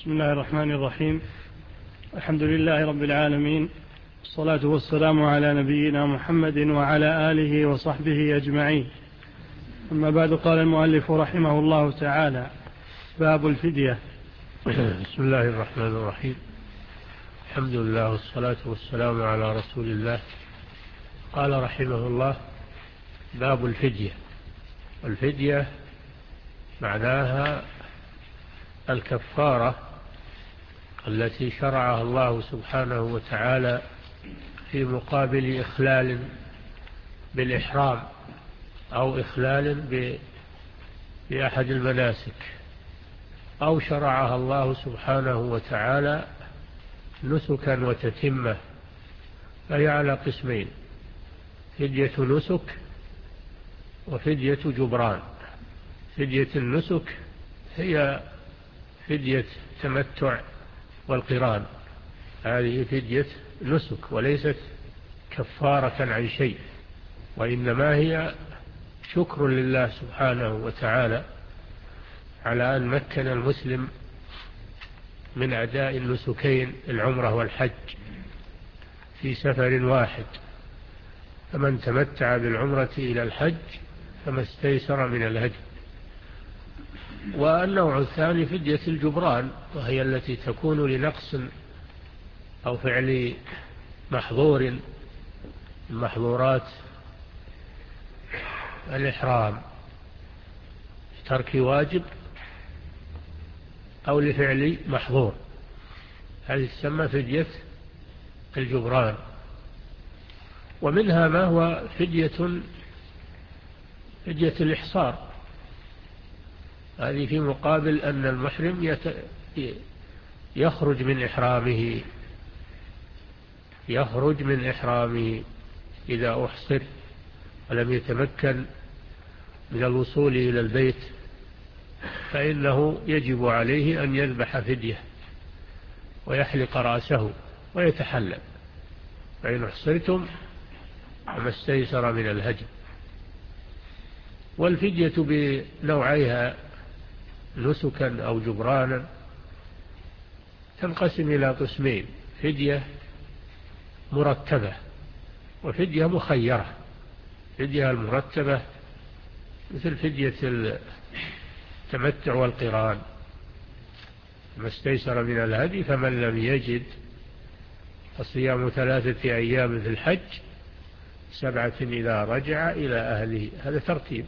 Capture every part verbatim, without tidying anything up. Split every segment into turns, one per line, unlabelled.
بسم الله الرحمن الرحيم. الحمد لله رب العالمين، والصلاة والسلام على نبينا محمد وعلى آله وصحبه أجمعين. أما بعد، قال المؤلف رحمه الله تعالى: باب الفدية.
بسم الله الرحمن الرحيم. الحمد لله والصلاة والسلام على رسول الله. قال رحمه الله: باب الفدية. الفدية معناها الكفارة التي شرعها الله سبحانه وتعالى في مقابل إخلال بالإحرام أو إخلال بأحد المناسك، أو شرعها الله سبحانه وتعالى نسكا وتتمة، فهي على قسمين: فدية نسك وفدية جبران. فدية النسك هي فدية تمتع والقران، هذه فدية نسك وليست كفارة عن شيء، وإنما هي شكر لله سبحانه وتعالى على أن مكن المسلم من أداء النسكين العمرة والحج في سفر واحد، فمن تمتع بالعمرة إلى الحج فما استيسر من الهدي. والنوع الثاني فدية الجبران، وهي التي تكون لنقص أو فعل محظور من محظورات الإحرام، ترك واجب أو لفعل محظور، هذه تسمى فدية الجبران. ومنها ما هو فدية فدية الإحصار، هذه في مقابل أن المحرم يت... يخرج من إحرامه يخرج من إحرامه إذا أحصر ولم يتمكن من الوصول إلى البيت، فإنه يجب عليه أن يذبح فدية ويحلق رأسه ويتحلل، فإن أحصرتم فما استيسر من الهدي. والفدية بنوعيها نسكا أو جبرانا تنقسم إلى قسمين: فدية مرتبة وفدية مخيرة. فدية المرتبة مثل فدية التمتع والقران، ما استيسر من الهدي، فمن لم يجد فصيام ثلاثة أيام في الحج سبعة إذا رجع إلى أهله، هذا ترتيب.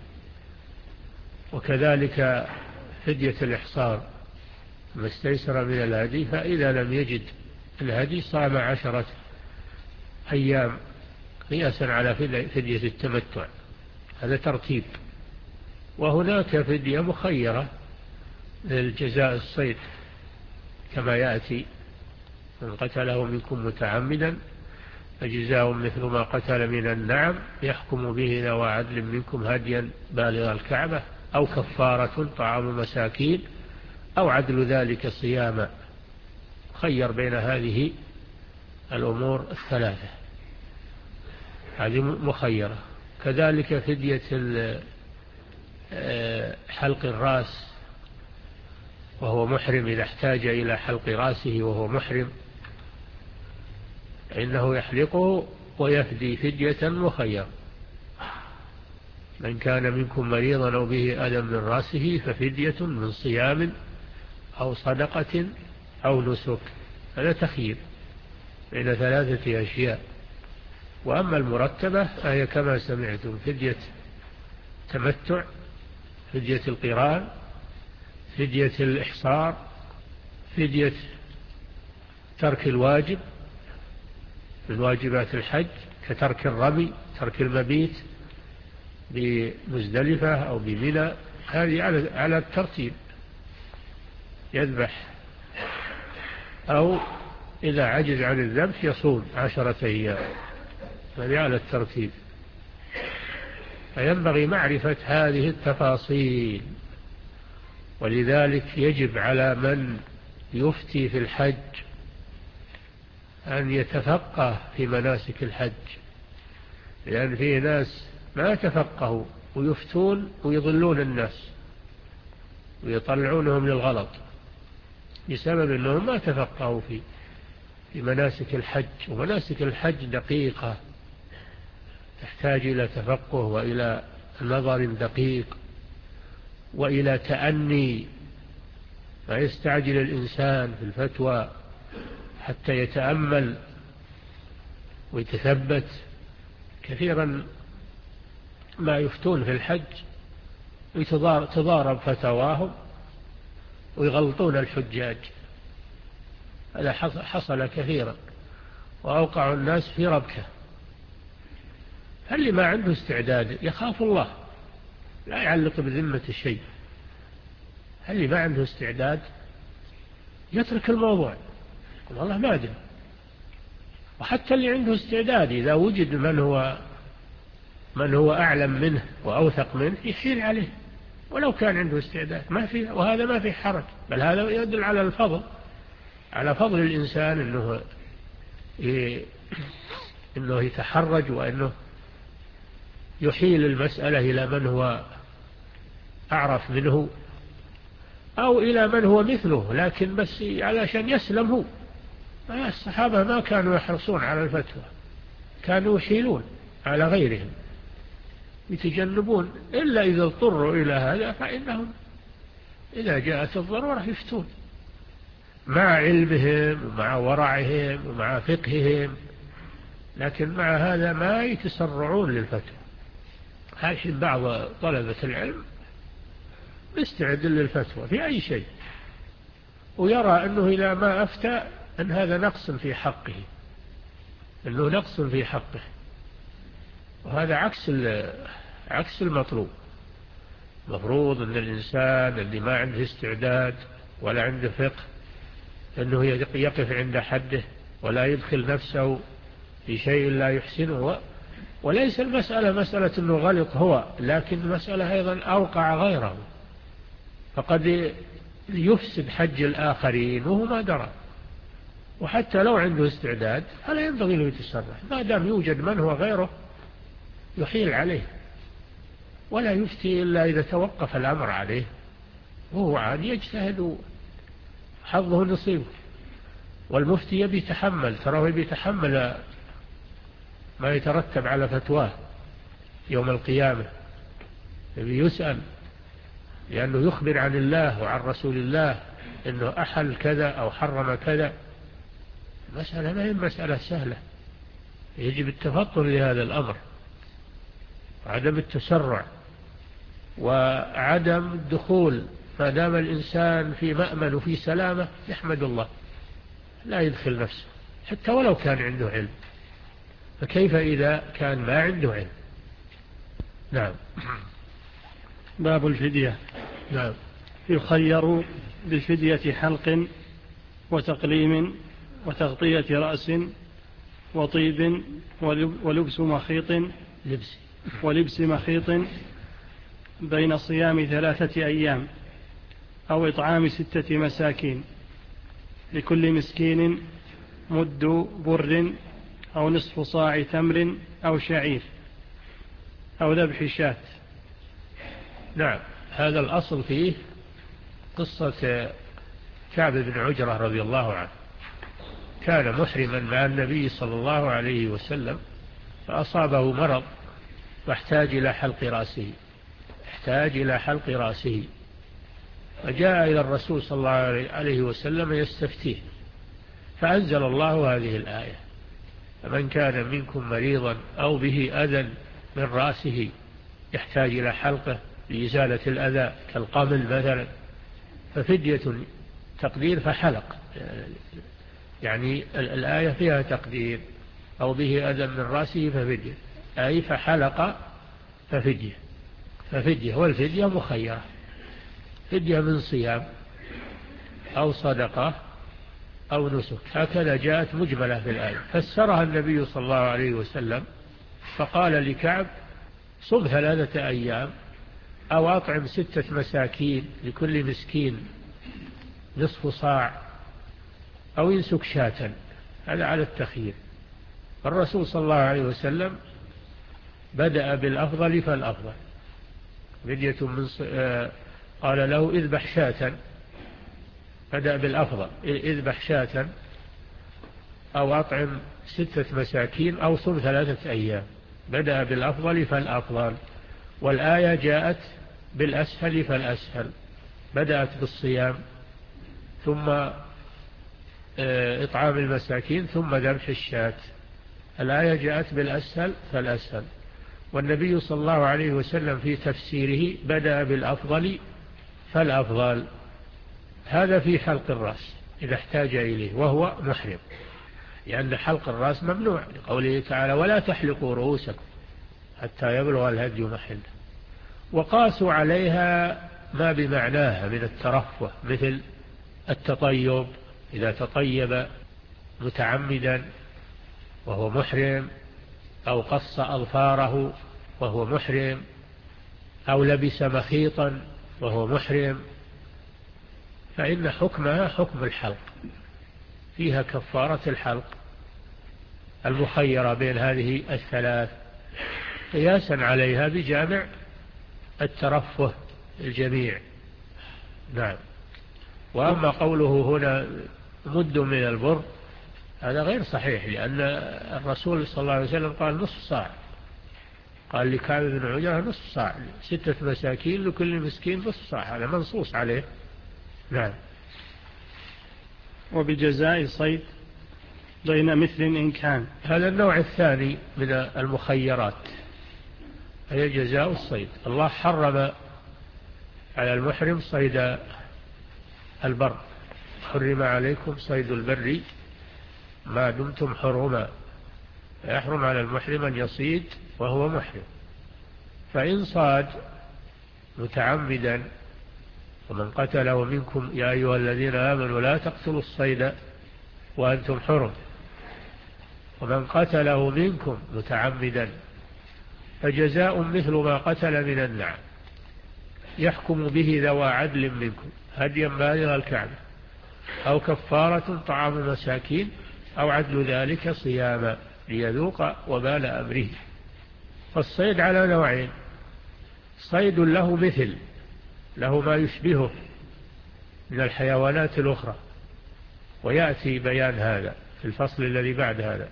وكذلك فدية الإحصار، ما استيسر من الهدي، فإذا لم يجد الهدي صام عشرة أيام قياسا على فدية التمتع، هذا ترتيب. وهناك فدية مخيرة للجزاء الصيد كما يأتي: من قتله منكم متعمدا فجزاء مثل ما قتل من النعم يحكم به ذوى عدل منكم هديا بالغ الكعبة أو كفارة طعام مساكين أو عدل ذلك صياما. خير بين هذه الأمور الثلاثة، هذه مخيرة. كذلك فدية حلق الرأس وهو محرم، إذا احتاج إلى حلق رأسه وهو محرم إنه يحلقه ويفدي فدية مخيرة: من كان منكم مريضا أو به ألم من رأسه ففدية من صيام أو صدقة أو نسك، هذا تخيير بين ثلاثة أشياء. وأما المرتبة فهي كما سمعتم: فدية تمتع، فدية القران، فدية الإحصار، فدية ترك الواجب من واجبات الحج كترك الرمي، ترك المبيت بمزدلفة أو بمنى، هذه على الترتيب، يذبح، أو إذا عجز عن الذبح يصوم عشرة أيام، هذه على الترتيب. فينبغي معرفة هذه التفاصيل، ولذلك يجب على من يفتي في الحج أن يتفقه في مناسك الحج، لأن فيه ناس ما يتفقهوا ويفتون ويضلون الناس ويطلعونهم للغلط. بسبب أنهم ما تفقهوا في في مناسك الحج. ومناسك الحج دقيقة، تحتاج إلى تفقه وإلى نظر دقيق وإلى تأني. ما يستعجل الإنسان في الفتوى حتى يتأمل ويتثبت. كثيرا ما يفتون في الحج وتضارب فتواهم ويغلطون الحجاج. هذا حصل كثيرا وأوقع الناس في ربكة. اللي ما عنده استعداد يخاف الله، لا يعلق بذمة الشيء. اللي ما عنده استعداد يترك الموضوع، يقول والله ما أدري. وحتى اللي عنده استعداد إذا وجد من هو من هو أعلم منه وأوثق منه يحيل عليه ولو كان عنده استعداد، ما في. وهذا ما في حرج، بل هذا يدل على الفضل، على فضل الإنسان إنه إنه يتحرج وإنه يحيل المسألة إلى من هو أعرف منه أو إلى من هو مثله، لكن بس علشان يسلم هو. الصحابة ما كانوا يحرصون على الفتوى، كانوا يحيلون على غيرهم، يتجنبون إلا إذا اضطروا إلى هذا، فإنهم إذا جاءت الضرورة يفتون مع علمهم ومع ورعهم ومع فقههم، لكن مع هذا ما يتسرعون للفتوى. الحين بعض طلبة العلم يستعد للفتوى في أي شيء ويرى أنه إذا ما أفتى أن هذا نقص في حقه، أنه نقص في حقه، وهذا عكس عكس المطلوب. مفروض أن الإنسان اللي ما عنده استعداد ولا عنده فقه أنه يقف عند حده ولا يدخل نفسه في شيء لا يحسنه. وليس المسألة مسألة أنه غلط هو، لكن المسألة أيضا أوقع غيره، فقد يفسد حج الآخرين وهو ما درى. وحتى لو عنده استعداد فلا ينبغي له يتسرع، ما دام يوجد من هو غيره يحيل عليه، ولا يفتي إلا إذا توقف الأمر عليه وهو عاد يجتهد حظه نصيبه. والمفتي يبي يتحمل، تراه يبي يتحمل ما يترتب على فتواه يوم القيامة، يبي يسأل لأنه يخبر عن الله وعن رسول الله أنه أحل كذا أو حرم كذا. المسألة ما هي مسألة سهلة، يجب التفطن لهذا الأمر، عدم التسرع وعدم الدخول. ما دام الإنسان في مأمن وفي سلامة يحمد الله، لا يدخل نفسه حتى ولو كان عنده علم، فكيف إذا كان ما عنده علم؟ نعم.
باب الفدية.
نعم.
يخير بالفدية حلق وتقليم وتغطية رأس وطيب ولبس مخيط
لبس
ولبس مخيط بين صيام ثلاثة أيام أو إطعام ستة مساكين، لكل مسكين مد بر أو نصف صاع تمر أو شعير أو ذبح شاة.
نعم. هذا الأصل فيه قصة كعب بن عجرة رضي الله عنه. كان محرما مع النبي صلى الله عليه وسلم فأصابه مرض واحتاج إلى حلق رأسه احتاج إلى حلق رأسه فجاء إلى الرسول صلى الله عليه وسلم يستفتيه، فأنزل الله هذه الآية: فمن كان منكم مريضا أو به أذى من رأسه يحتاج إلى حلقه لإزالة الأذى كالقمل مثلا ففدية تقدير فحلق. يعني الآية فيها تقدير: أو به أذى من رأسه ففدية، أي فحلق ففدية. ففدية والفدية مخيرة، فدية من صيام أو صدقة أو نسك، هكذا جاءت مجملة في الآية. فسرها النبي صلى الله عليه وسلم فقال لكعب: صم ثلاثة أيام أو أطعم ستة مساكين لكل مسكين نصف صاع أو ينسك شاة. هذا على التخيير. الرسول صلى الله عليه وسلم بدأ بالأفضل فالأفضل فدية من ص... قال له: اذبح شاة بدأ بالأفضل، اذبح شاة أو أطعم ستة مساكين أو صم ثلاثة أيام. بدأ بالأفضل فالأفضل. والآية جاءت بالأسهل فالأسهل، بدأت بالصيام ثم إطعام المساكين ثم ذبح الشاة. الآية جاءت بالأسهل فالأسهل. والنبي صلى الله عليه وسلم في تفسيره بدأ بالأفضل فالأفضل. هذا في حلق الرأس إذا احتاج إليه وهو محرم، لأن حلق الرأس ممنوع لقوله تعالى ولا تحلقوا رؤوسكم حتى يبلغ الهدي محله. وقاسوا عليها ما بمعناها من الترفه، مثل التطيب إذا تطيب متعمدا وهو محرم، أو قص أظفاره وهو محرم، أو لبس مخيطا وهو محرم، فإن حكمها حكم الحلق، فيها كفارة الحلق المخيرة بين هذه الثلاث، قياسا عليها بجامع الترفه الجميع. نعم. وأما قوله هنا مد من البر هذا غير صحيح، لأن الرسول صلى الله عليه وسلم قال نصف صاع، قال لكعب بن عجرة نصف صاع، ستة مساكين لكل مسكين نصف صاع، هذا منصوص عليه. نعم.
وبجزاء صيد بين مثل إن كان،
هذا النوع الثاني من المخيرات، هي جزاء الصيد. الله حرم على المحرم صيد البر، حرم عليكم صيد البر ما دمتم حرما، يحرم على المحرم أن يصيد وهو محرم. فإن صاد متعمدا ومن قتله منكم يا أيها الذين آمنوا لا تقتلوا الصيد وأنتم حرم، ومن قتله منكم متعمدا فجزاء مثل ما قتل من النعم يحكم به ذوى عدل منكم هديا بالغ الكعبة أو كفارة طعام مساكين أو عدل ذلك صياما ليذوق وبال أمره. فالصيد على نوعين: صيد له مثل، له ما يشبهه من الحيوانات الأخرى، ويأتي بيان هذا في الفصل الذي بعد هذا،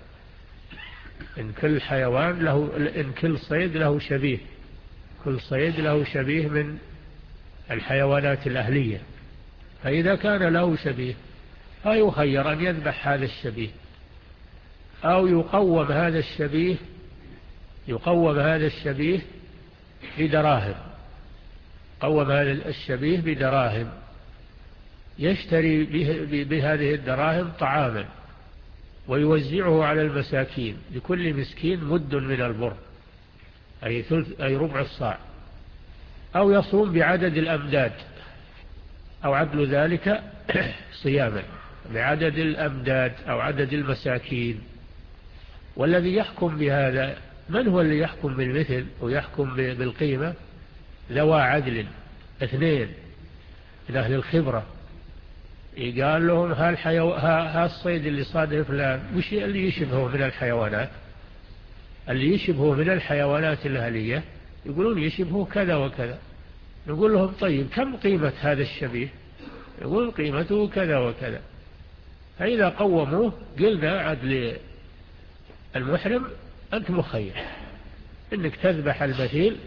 إن كل حيوان له، إن كل صيد له شبيه، كل صيد له شبيه من الحيوانات الأهلية. فإذا كان له شبيه فيخير أن يذبح هذا الشبيه أو يقوم هذا الشبيه، يقوم هذا الشبيه بدراهم، قوم هذا الشبيه بدراهم يشتري بهذه الدراهم طعاما ويوزعه على المساكين، لكل مسكين مد من البر أي ثلث أي ربع الصاع، أو يصوم بعدد الأمداد أو عدل ذلك صياما بعدد الأمداد أو عدد المساكين. والذي يحكم بهذا من هو اللي يحكم بالمثل ويحكم بالقيمة؟ ذوى عدل اثنين من أهل الخبرة، قال لهم ها, الحيو... ها... ها الصيد اللي صاده فلان وش اللي يشبهه من الحيوانات، اللي يشبهه من الحيوانات الأهلية، يقولون يشبهه كذا وكذا. نقول لهم طيب كم قيمة هذا الشبيه؟ يقول قيمته كذا وكذا. فإذا قوموه قلنا عدل المحرم أنت مخير إنك تذبح المثيل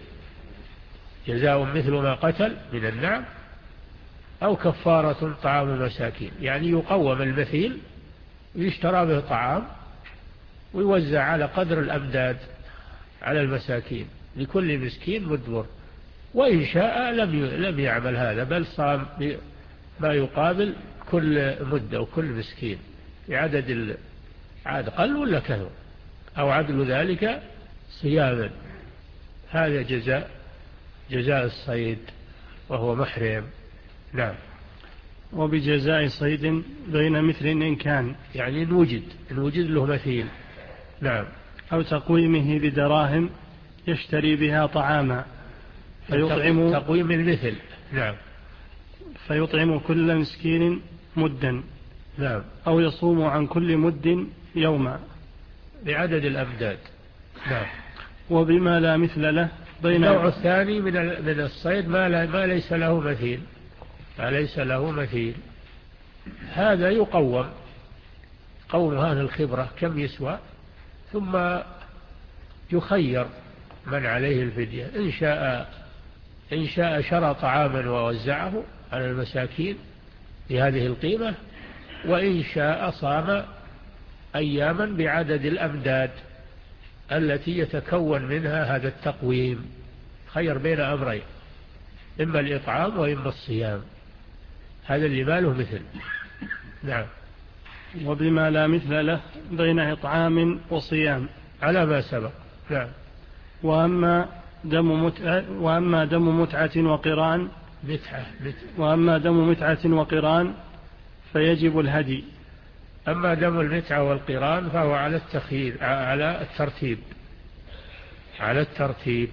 جزاء مثل ما قتل من النعم أو كفارة طعام مساكين، يعني يقوم المثيل ويشترى به طعام ويوزع على قدر الأمداد على المساكين، لكل مسكين مدبر. وإن شاء لم لم يعمل هذا، بل صام ما يقابل كل مدة وكل مسكين بعدد عاد قل ولا كثر، أو عدل ذلك صياما. هذا جزاء جزاء الصيد وهو محرم. نعم.
وبجزاء صيد بين مثل إن كان،
يعني إن وجد إن وجد له مثيل. نعم.
أو تقويمه بدراهم يشتري بها طعاما فيطعم
تقويم المثل. نعم.
فيطعم كل مسكين مدا.
نعم.
أو يصوم عن كل مد يوما
بعدد الأمداد. نعم.
وبما لا مثل له بين.
النوع الثاني من من الصيد ما, لا ما ليس له مثيل، ما ليس له مثيل، هذا يقوم قوم أهل الخبرة كم يسوى، ثم يخير من عليه الفدية، إن شاء إن شاء شرى طعاما ووزعه على المساكين بهذه القيمة، وإن شاء صام أياما بعدد الأمداد التي يتكون منها هذا التقويم. خير بين أمرين، إما الإطعام وإما الصيام، هذا اللي ما له مثل. نعم.
وبما لا مثل له بين إطعام وصيام
على ما سبق. نعم.
وأما دم متعة وأما دم متعة وقران
متعة
وأما دم متعة وقران فيجب الهدي.
أما دم المتعة والقران فهو على التخيير، على الترتيب على الترتيب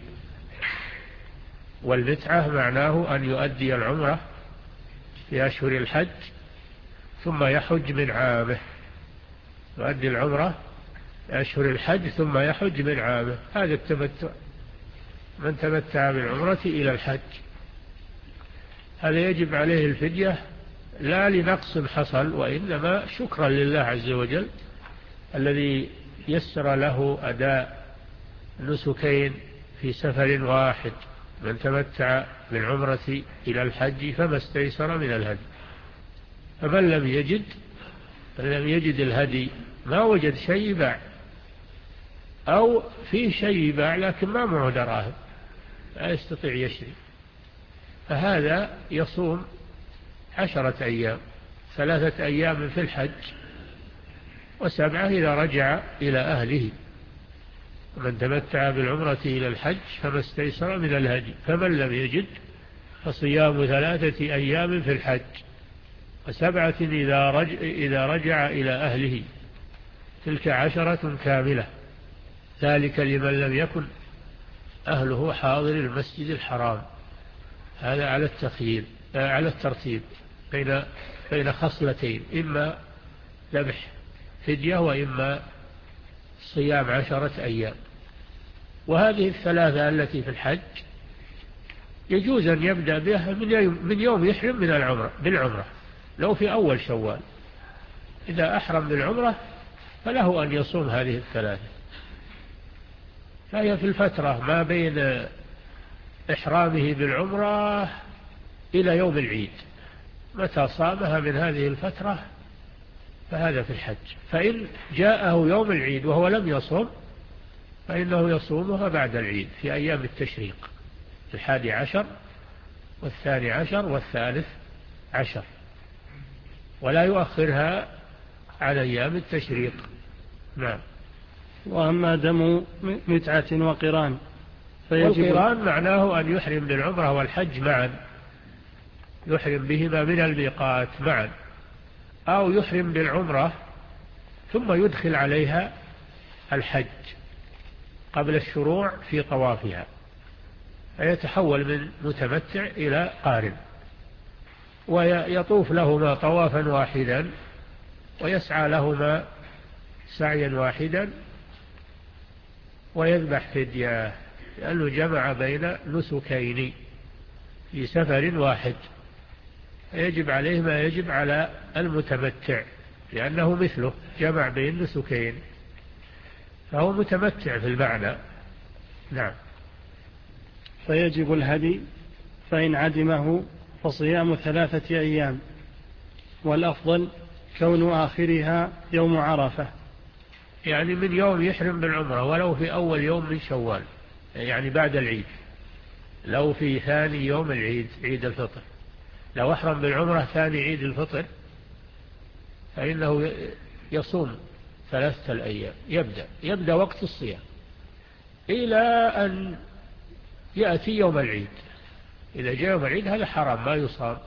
والمتعة معناه أن يؤدي العمرة في أشهر الحج ثم يحج من عامه، يؤدي العمرة في أشهر الحج ثم يحج من عامه، هذا التمتع. من تمتع بالعمرة إلى الحج هذا يجب عليه الفدية، لا لنقص حصل، وإنما شكرا لله عز وجل الذي يسر له أداء نسكين في سفر واحد. من تمتع بالعمرة إلى الحج فما استيسر من الهدي. فمن لم يجد من لم يجد الهدي، ما وجد شيء يباع أو فيه شيء يباع لكن ما معه دراهم، لا يستطيع يشري، فهذا يصوم عشرة أيام، ثلاثة أيام في الحج وسبعة إذا رجع إلى أهله. من تمتع بالعمرة إلى الحج فما استيسر من الهدي، فمن لم يجد فصيام ثلاثة أيام في الحج وسبعة إذا رجع, إذا رجع إلى أهله، تلك عشرة كاملة، ذلك لمن لم يكن أهله حاضر المسجد الحرام. هذا على التخيير على الترتيب بين بين خصلتين، إما ذبح فدية وإما صيام عشرة أيام. وهذه الثلاثة التي في الحج يجوز أن يبدأ بها من يوم يحرم من العمرة بالعمرة، لو في أول شوال إذا أحرم بالعمرة فله أن يصوم هذه الثلاثة، فهي في الفترة ما بين إحرامه بالعمرة إلى يوم العيد، متى صامها من هذه الفترة فهذا في الحج. فإن جاءه يوم العيد وهو لم يصوم فإنه يصومها بعد العيد في أيام التشريق، الحادي عشر والثاني عشر والثالث عشر، ولا يؤخرها على أيام التشريق. نعم.
وأما دم متعة وقران
فيجب والقران معناه أن يحرم بالعمرة والحج معا، يحرم بهما من الميقات معا، أو يحرم بالعمرة ثم يدخل عليها الحج قبل الشروع في طوافها، فيتحول من متمتع إلى قارن، ويطوف لهما طوافا واحدا ويسعى لهما سعيا واحدا ويذبح فدية، لأنه جمع بين نسكين في سفر واحد، يجب عليه ما يجب على المتمتع لأنه مثله جمع بين نسكين، فهو متمتع في المعنى. نعم.
فيجب الهدي، فإن عدمه فصيام ثلاثة أيام، والأفضل كون آخرها يوم عرفة،
يعني من يوم يحرم بالعمرة ولو في أول يوم من شوال، يعني بعد العيد، لو في ثاني يوم العيد عيد الفطر، لو أحرم بالعمرة ثاني عيد الفطر فإنه يصوم ثلاثة الأيام، يبدأ يبدأ وقت الصيام إلى أن يأتي يوم العيد. إذا جاء يوم العيد هذا حرام ما يصام،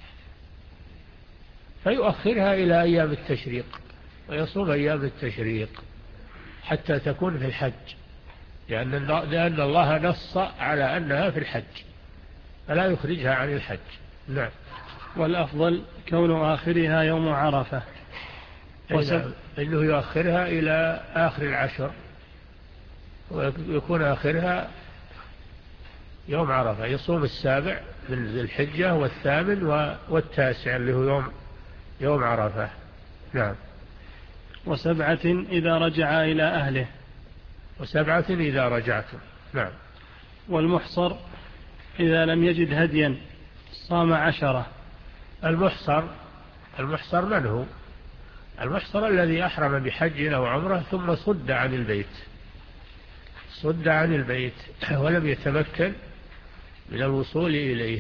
فيؤخرها إلى أيام التشريق ويصوم أيام التشريق حتى تكون في الحج، لأن لأن الله نص على أنها في الحج فلا يخرجها عن الحج. نعم.
والأفضل كون آخرها يوم عرفة،
إنه يؤخرها إلى آخر العشر ويكون آخرها يوم عرفة، يصوم السابع من ذي الحجة والثامن والتاسع اللي هو يوم يوم عرفة. نعم.
وسبعة إذا رجع إلى أهله.
وسبعة إذا رجعتم. نعم.
والمحصر إذا لم يجد هديا صام عشرة.
المحصر المحصر من هو؟ المحصر الذي أحرم بحج أو عمره ثم صد عن البيت صد عن البيت ولم يتمكن من الوصول إليه،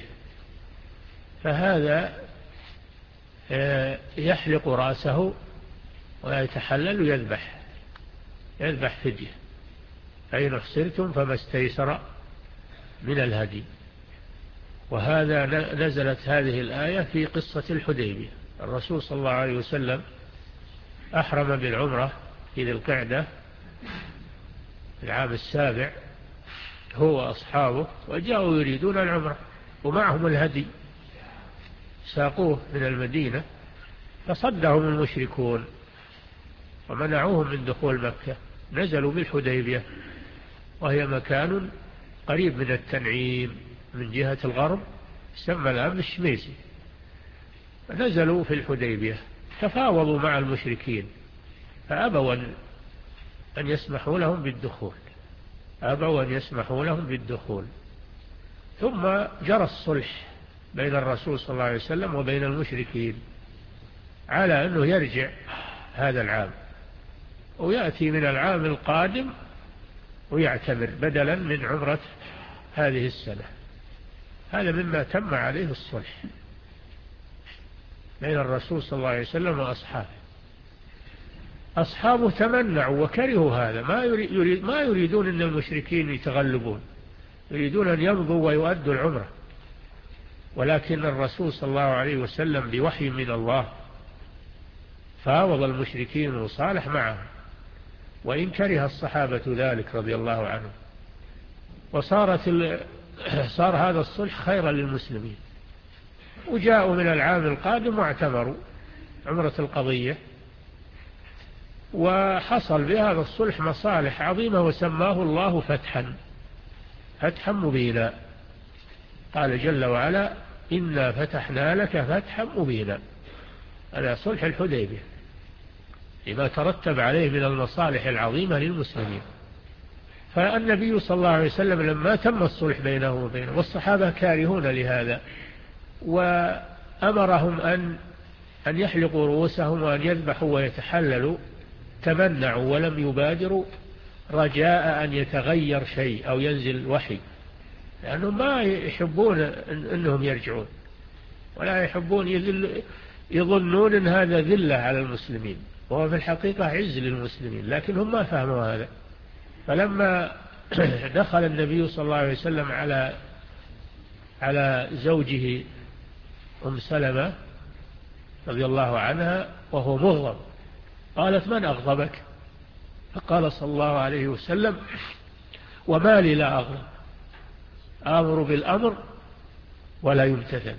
فهذا يحلق رأسه ويتحلل ويذبح يذبح فدية. فإن احصرتم فما استيسر من الهدي. وهذا نزلت هذه الآية في قصة الحديبية. الرسول صلى الله عليه وسلم أحرم بالعمرة في ذي القعدة في العام السابع هو وأصحابه، وجاءوا يريدون العمرة ومعهم الهدي، ساقوه من المدينة فصدهم المشركون ومنعوهم من دخول مكة. نزلوا بالحديبية وهي مكان قريب من التنعيم من جهة الغرب، سمى الآن الشميسي. نزلوا في الحديبية تفاوضوا مع المشركين فأبوا أن يسمحوا لهم بالدخول أبوا أن يسمحوا لهم بالدخول ثم جرى الصلح بين الرسول صلى الله عليه وسلم وبين المشركين على أنه يرجع هذا العام ويأتي من العام القادم ويعتمر بدلا من عمرة هذه السنة. هذا مما تم عليه الصلح بين الرسول صلى الله عليه وسلم وأصحابه. أصحابه تمنعوا وكرهوا هذا، ما, يريد ما يريدون أن المشركين يتغلبون، يريدون أن يمضوا ويؤدوا العمرة. ولكن الرسول صلى الله عليه وسلم بوحي من الله فاوض المشركين وصالح معهم، وإن كره الصحابة ذلك رضي الله عنهم. وصارت ال... صار هذا الصلح خيرا للمسلمين، وجاءوا من العام القادم واعتبروا عمرة القضية، وحصل بهذا الصلح مصالح عظيمة وسماه الله فتحا فتحا مبينا. قال جل وعلا إنا فتحنا لك فتحا مبينا. هذا صلح الحديبية لما ترتب عليه من المصالح العظيمة للمسلمين. فالنبي صلى الله عليه وسلم لما تم الصلح بينه وبينه والصحابة كارهون لهذا وأمرهم أن أن يحلقوا رؤوسهم وأن يذبحوا ويتحللوا، تمنعوا ولم يبادروا رجاء أن يتغير شيء أو ينزل وحي، لأنهم ما يحبون أنهم يرجعون ولا يحبون يظنون أن هذا ذلة على المسلمين، وهو في الحقيقة عز للمسلمين، لكن هم ما فهموا هذا. فلما دخل النبي صلى الله عليه وسلم على على زوجه أم سلمة رضي الله عنها وهو مغضب، قالت من أغضبك؟ فقال صلى الله عليه وسلم وما لي لا أغضب، آمر بالأمر ولا يمتثل.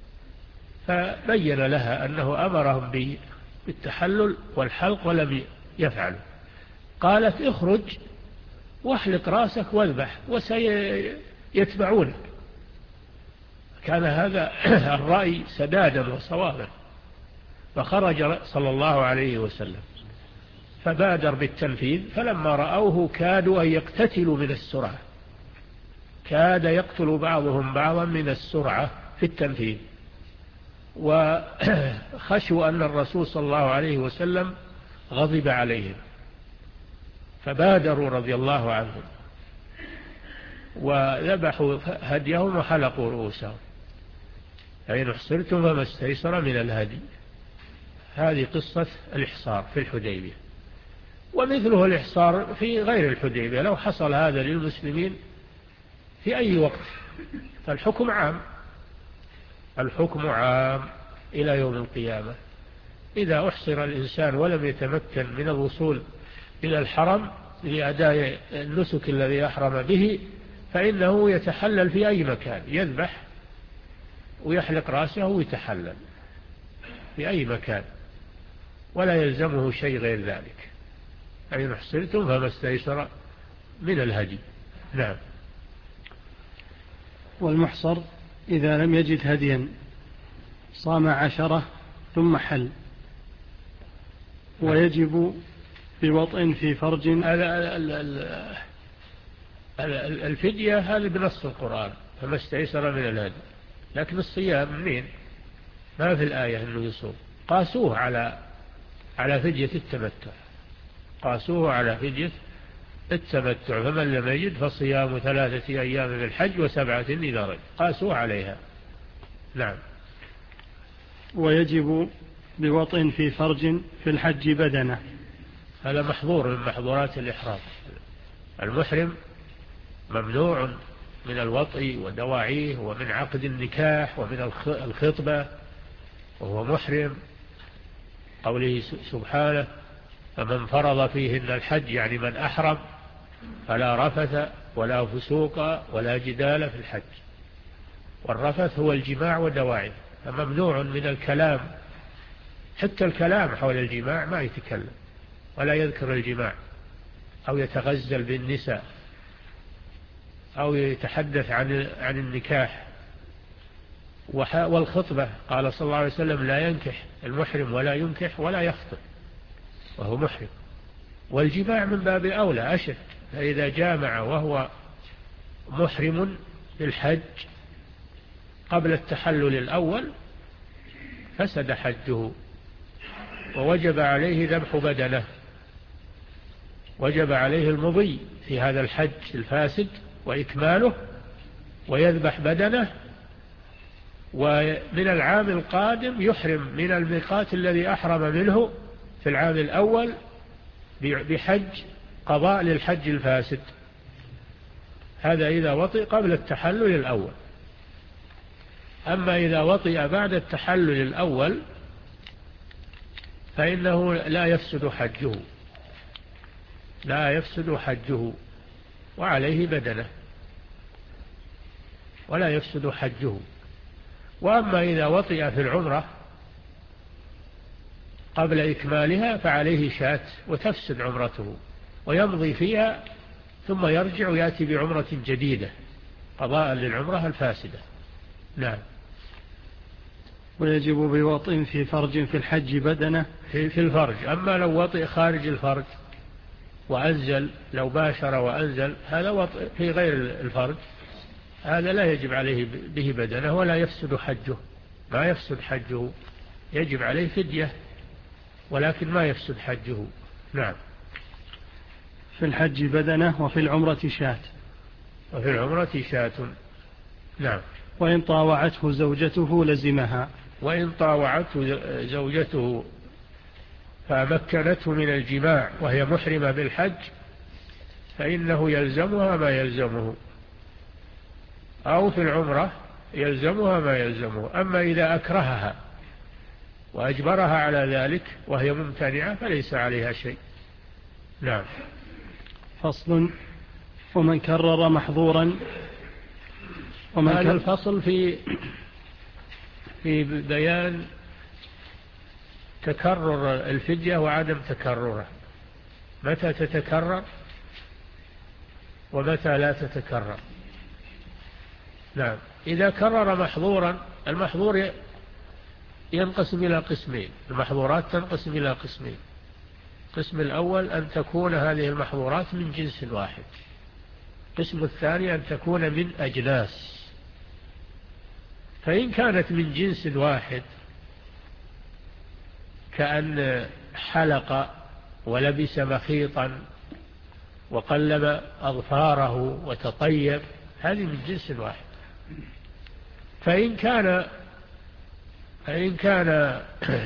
فبين لها أنه أمرهم بالتحلل والحلق ولم يفعلوا. قالت اخرج واحلق راسك واذبح وسيتبعونك. كان هذا الرأي سدادا وصوابا، فخرج صلى الله عليه وسلم فبادر بالتنفيذ. فلما رأوه كادوا أن يقتتلوا من السرعة، كاد يقتل بعضهم بعضا من السرعة في التنفيذ، وخشوا أن الرسول صلى الله عليه وسلم غضب عليهم، فبادروا رضي الله عنهم وذبحوا هديهم وحلقوا رؤوسهم. فإن احصرتم فما استيسر من الهدي. هذه قصة الإحصار في الحديبية. ومثله الإحصار في غير الحديبية، لو حصل هذا للمسلمين في أي وقت فالحكم عام، الحكم عام إلى يوم القيامة. إذا أحصر الإنسان ولم يتمكن من الوصول إلى الحرم لأداء النسك الذي أحرم به، فإنه يتحلل في أي مكان، يذبح ويحلق رأسه ويتحلل في أي مكان ولا يلزمه شيء غير ذلك. فإن احصرتم فما استيسر من الهدي. نعم.
والمحصر إذا لم يجد هديا صام عشرة ثم حل، ويجب بوطء في فرج.
الفدية هذه بنص القرآن فما استيسر من الهدي، لكن الصيام منين؟ ما في الآية أنه يصوم. قاسوه على على فدية التمتع، قاسوه على فدية التمتع، فمن لم يجد فصيام ثلاثة أيام في الحج وسبعة إذا رجع، قاسوه عليها. نعم.
ويجب بوطء في فرج في الحج بدنه،
هذا محظور من محظورات الإحرام. المحرم ممنوع من الوطء ودواعيه ومن عقد النكاح ومن الخطبة وهو محرم، قوله سبحانه فمن فرض فيهن الحج، يعني من أحرم فلا رفث ولا فسوق ولا جدال في الحج. والرفث هو الجماع ودواعيه، فممنوع من الكلام، حتى الكلام حول الجماع ما يتكلم ولا يذكر الجماع أو يتغزل بالنساء أو يتحدث عن عن النكاح. والخطبة قال صلى الله عليه وسلم لا ينكح المحرم ولا ينكح ولا يخطب وهو محرم. والجماع من باب أولى أشد، فإذا جامع وهو محرم بالحج قبل التحلل الأول فسد حجه ووجب عليه ذبح بدنه، وجب عليه المضي في هذا الحج الفاسد وإكماله ويذبح بدنه، ومن العام القادم يحرم من الميقات الذي أحرم منه في العام الأول بحج قضاء للحج الفاسد. هذا إذا وطئ قبل التحلل الأول. أما إذا وطئ بعد التحلل الأول فإنه لا يفسد حجه، لا يفسد حجه وعليه بدنه ولا يفسد حجه. وأما إذا وطئ في العمرة قبل إكمالها فعليه شاة وتفسد عمرته ويمضي فيها ثم يرجع ويأتي بعمرة جديدة قضاء للعمرة الفاسدة. نعم.
ويجب بوطء في فرج في الحج بدنه،
في, في الفرج. أما لو وطئ خارج الفرج وأنزل، لو باشر وأنزل، هذا وطئ في غير الفرج، هذا لا يجب عليه به بدنه ولا يفسد حجه، ما يفسد حجه، يجب عليه فدية ولكن ما يفسد حجه. نعم.
في الحج بدنه وفي العمرة شاة،
وفي العمرة شاة. نعم.
وإن طاوعته زوجته لزمها،
وإن طاوعته زوجته فمكنته من الجماع وهي محرمة بالحج فإنه يلزمها ما يلزمه، أو في العمرة يلزمها ما يلزمه. أما إذا أكرهها وأجبرها على ذلك وهي ممتنعة فليس عليها شيء. نعم.
فصل. ومن كرر محظورا.
ومن هذا الفصل في في بيان تكرر الفدية وعدم تكرره، متى تتكرر ومتى لا تتكرر. نعم. إذا كرر محظورا، المحظور ينقسم إلى قسمين، المحظورات تنقسم إلى قسمين. القسم الأول أن تكون هذه المحظورات من جنس واحد، القسم الثاني أن تكون من أجناس. فإن كانت من جنس واحد كأن حلق ولبس مخيطا وقلب أظفاره وتطيب، هذه من جنس واحد. فإن كان فإن كان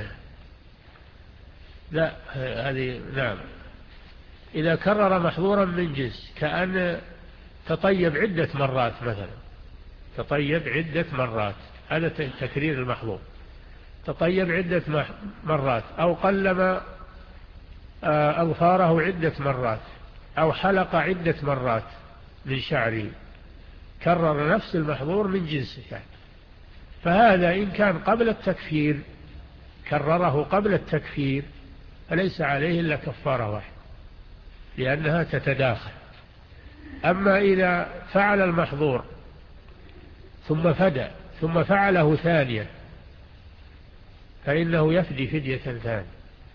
لا هذه نعم. إذا كرر محظورا من جنس كأن تطيب عدة مرات مثلا، تطيب عدة مرات، هذا تكرير المحظور. تطيب عدة مرات أو قلم أظفاره عدة مرات أو حلق عدة مرات من شعره، كرر نفس المحظور من جنسه يعني. فهذا إن كان قبل التكفير، كرره قبل التكفير، فليس عليه إلا كفارة واحدة لأنها تتداخل. أما إذا فعل المحظور ثم فدى ثم فعله ثانية فإنه يفدي فدية ثانية.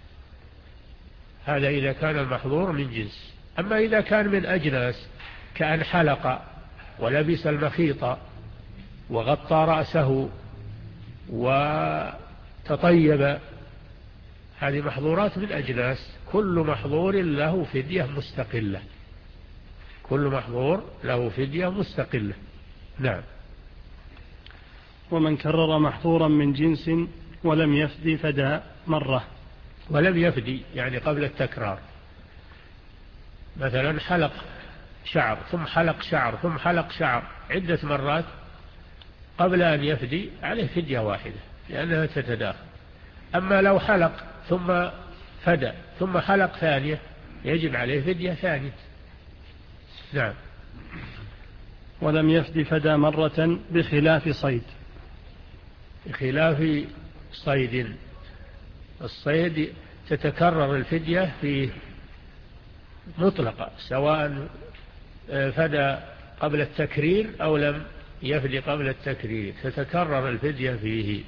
هذا إذا كان المحظور من جنس. أما إذا كان من أجناس كأن حلق ولبس المخيط وغطى رأسه وتطيب، هذه محظورات من أجناس، كل محظور له فدية مستقلة، كل محظور له فدية مستقلة. نعم.
ومن كرر محظورا من جنس ولم يفدي فدى مرة.
ولم يفدي يعني قبل التكرار، مثلا حلق شعر ثم حلق شعر ثم حلق شعر عدة مرات قبل أن يفدي، عليه فدية واحدة لأنها تتداخل. أما لو حلق ثم فدى ثم حلق ثانية يجب عليه فدية ثانية. نعم.
ولم يفدي فدى مرة بخلاف صيد.
بخلاف صيد، الصيد تتكرر الفدية فيه مطلقة، سواء فدى قبل التكرير أو لم يفدي قبل التكرير، تتكرر الفدية فيه،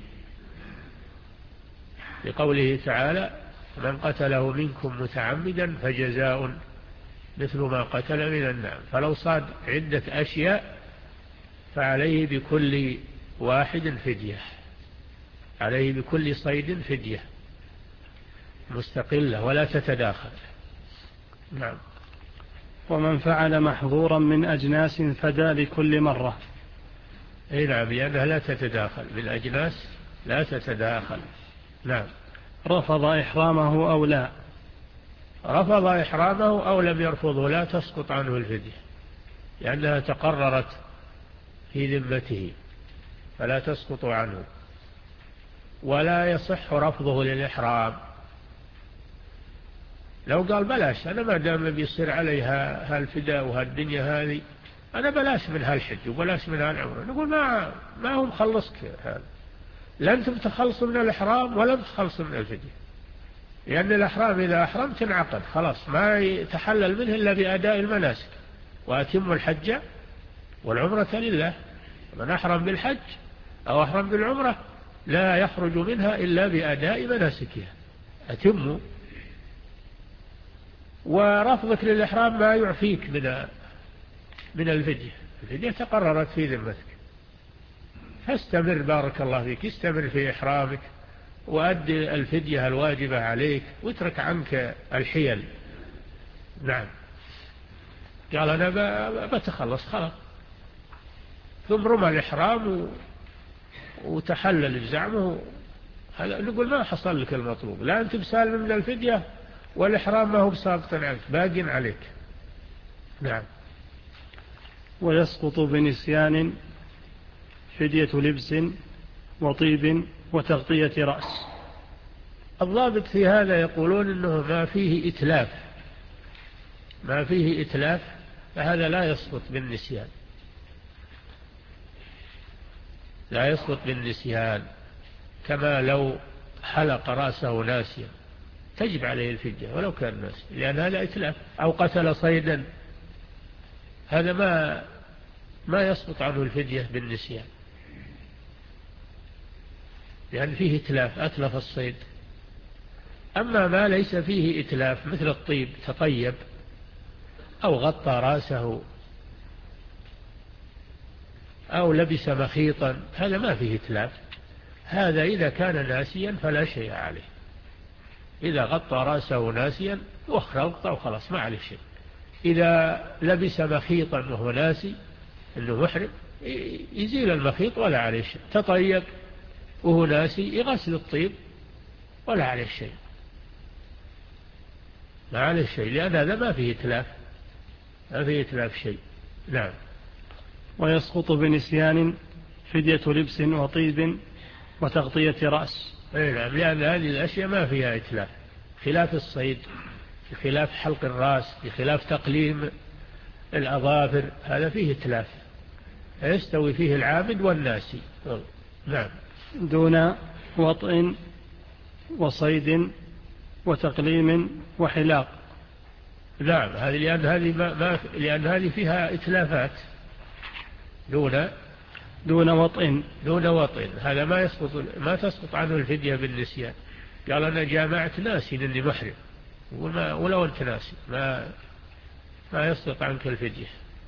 لقوله تعالى: من قتله منكم متعمدا فجزاء مثل ما قتل من النعم. فلو صاد عدة أشياء فعليه بكل واحد فدية، عليه بكل صيد فدية مستقلة ولا تتداخل. نعم.
ومن فعل محظورا من أجناس فدى لكل مرة.
أي نعم، لأنها لا تتداخل، بالأجناس لا تتداخل. نعم.
رفض إحرامه أو لا.
رفض إحرامه أو لم يرفضه لا تسقط عنه الفدية، لأنها تقررت في ذمته فلا تسقط عنه. ولا يصح رفضه للإحرام. لو قال بلاش أنا ما دام بيصير عليها هالفداء وهالدنيا هذه، أنا بلاش من هالحج وبلاش من هالعمرة، نقول ما ما هو مخلصك هذا، لا أنتم تخلصوا من الإحرام ولا تخلصوا من الفدية، لأن الإحرام إذا أحرمت انعقد خلاص، ما يتحلل منه إلا بأداء المناسك. وأتم الحج والعمرة لله. من أحرم بالحج أو أحرم بالعمرة لا يخرج منها إلا بأداء مناسكها، أتموا. ورفضك للإحرام ما يعفيك من من الفدية، الفدية تقررت في ذمتك، فاستمر بارك الله فيك، استمر في إحرامك وأدي الفدية الواجبة عليك واترك عنك الحيل. نعم. قال أنا بتخلص خلاص، ثم رمى الإحرام وتحلل الزعم، نقول ما حصل لك المطلوب، لا أنت بسالم من الفدية والإحرام ما هو بساقط عنك، باق عليك. نعم.
ويسقط بنسيان فدية لبس وطيب وتغطية رأس.
الضابط في هذا يقولون إنه ما فيه إتلاف، ما فيه إتلاف فهذا لا يسقط بالنسيان، لا يسقط بالنسيان. كما لو حلق رأسه ناسيا تجب عليه الفدية ولو كان ناسيا، لأن هذا إتلاف. أو قتل صيدا، هذا ما ما يسقط عنه الفدية بالنسيان، لأن فيه إتلاف، أتلف الصيد. أما ما ليس فيه إتلاف مثل الطيب، تطيب أو غطى رأسه أو لبس مخيطا، هذا ما فيه إتلاف، هذا إذا كان ناسيا فلا شيء عليه. إذا غطى رأسه ناسيا وخلط أو خلاص ما عليه شيء. إذا لبس مخيطا وهو ناسي أنه محرم يزيل المخيط ولا عليه شيء. تطيب وهو ناسي يغسل الطيب ولا عليه شيء، ما عليه شيء، لأن هذا ما فيه إتلاف، ما فيه إتلاف شيء. نعم.
ويسقط بنسيان فدية لبس وطيب وتغطية رأس.
أي نعم، لأن هذه الأشياء ما فيها إتلاف، خلاف الصيد، بخلاف حلق الرأس، بخلاف تقليم الأظافر، هذا فيه إتلاف يستوي فيه العابد والناسي. نعم.
دون وطئ وصيد وتقليم وحلاق.
نعم، هذه لأن هذه ما ما لأن هذه فيها إتلافات. دون
دون وطئ
دون وطئ هذا ما يسقط ما تسقط عنه الفدية بالنسيان. قال أنا جامعت ناسي إني محرم، ولو أنت ناسي ما ما يسقط عنك الفدية.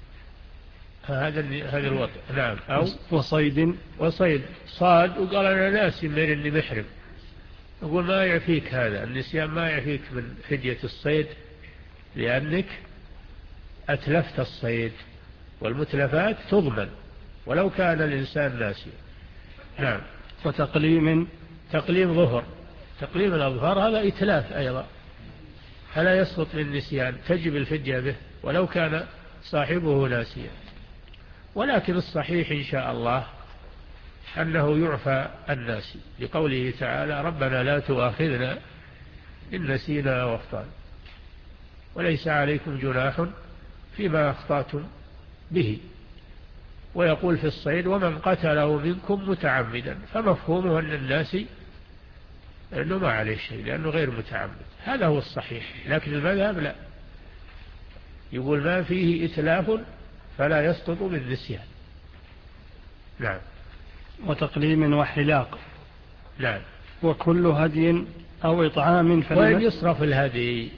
هذا هذا الوطئ. نعم. أو
وصيد
وصيد صاد وقال أنا ناسي من إني محرم، يقول ما يعفيك هذا النسيان، ما يعفيك من فدية الصيد، لأنك أتلفت الصيد، والمتلفات تضمن ولو كان الإنسان ناسيا. نعم.
وتقليم
تقليم ظهر، تقليم الأظهر هذا إتلاف أيضا، فلا يسقط من النسيان، تجب الفدية به ولو كان صاحبه ناسيا. ولكن الصحيح إن شاء الله أنه يعفى الناسي، لقوله تعالى ربنا لا تؤاخذنا إن نسينا واخطأنا وليس عليكم جناح فيما أخطأتم به. ويقول في الصيد ومن قتله منكم متعمدا، فمفهومه أن الناسي أنه ما عليه شيء لأنه غير متعمد، هذا هو الصحيح. لكن المذهب لا، يقول ما فيه إتلاف فلا يسقط بالنسيان. نعم.
وتقليم وحلاق.
نعم.
وكل هدي أو إطعام.
وين يصرف الهدي؟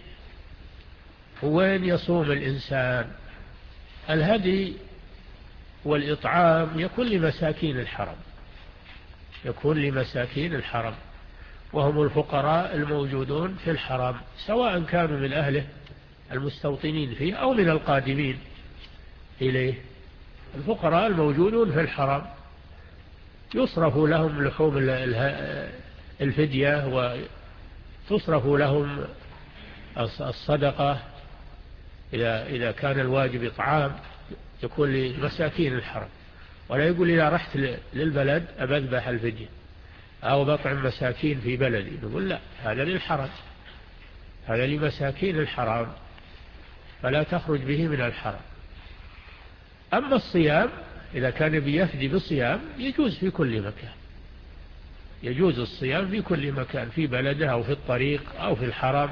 وين يصوم الإنسان؟ الهدي والإطعام يكون لمساكين الحرم، يكون لمساكين الحرم وهم الفقراء الموجودون في الحرم، سواء كانوا من أهله المستوطنين فيه أو من القادمين إليه. الفقراء الموجودون في الحرم يصرف لهم لحوم الفدية، وتصرف لهم الصدقة إذا إذا كان الواجب إطعام يكون لمساكين الحرم. ولا يقول إذا رحت للبلد أبذبح الفدية أو بطعم مساكين في بلدي، نقول لا، هذا للحرم، هذا لمساكين الحرام فلا تخرج به من الحرم. أما الصيام إذا كان بيفدي بالصيام يجوز في كل مكان، يجوز الصيام في كل مكان، في بلده أو في الطريق أو في الحرم،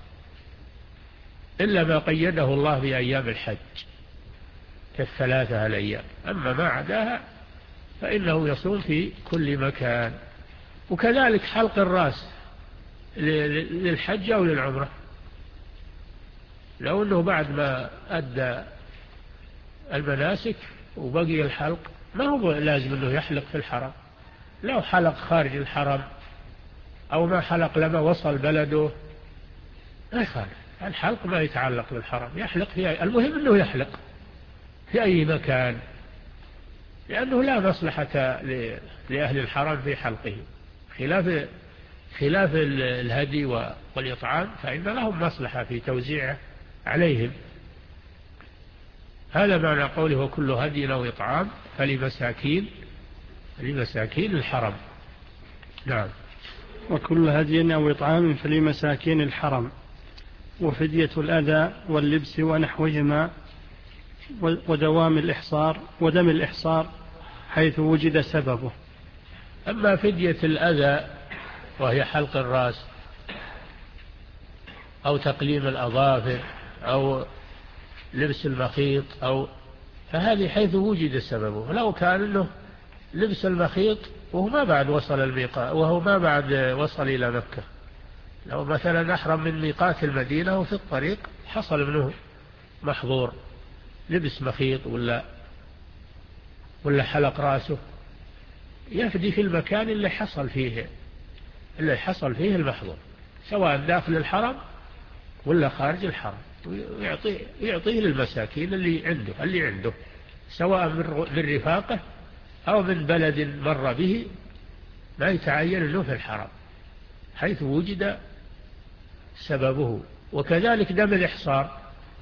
إلا ما قيده الله بأيام الحج كالثلاثة الأيام. أما ما عداها فإنه يصوم في كل مكان. وكذلك حلق الرأس للحج أو للعمرة، لو أنه بعد ما أدى المناسك وبقي الحلق ما هو لازم أنه يحلق في الحرم، لو حلق خارج الحرم أو ما حلق لما وصل بلده ما يخالف، الحلق ما يتعلق بالحرم، يحلق في أي... المهم أنه يحلق في أي مكان، لأنه لا مصلحة لأهل الحرم في حلقه، خلاف خلاف الهدي والإطعام فإن لهم مصلحة في توزيعه عليهم. هذا معنى قوله وكل هدي أو إطعام فلمساكين لمساكين الحرم. نعم.
وكل هدي أو إطعام فلمساكين الحرم. وفدية الأذى واللبس ونحوهما ودوام الإحصار ودم الإحصار حيث وجد سببه.
أما فدية الأذى وهي حلق الرأس أو تقليم الأظافر أو لبس المخيط أو فهذه حيث وجد سببه. لو كان له لبس المخيط وهو ما بعد وصل الميقات وهو ما بعد وصل إلى مكة، لو مثلا أحرم من ميقات المدينة وفي الطريق حصل منه محظور لبس مخيط ولا ولا حلق رأسه، يفدي في المكان اللي حصل فيه اللي حصل فيه المحظور، سواء داخل الحرم ولا خارج الحرم، ويعطيه يعطيه للمساكين اللي عنده اللي عنده سواء من رفاقه أو من بلد مر به، ما يتعين له في الحرم حيث وجد سببه. وكذلك دم الإحصار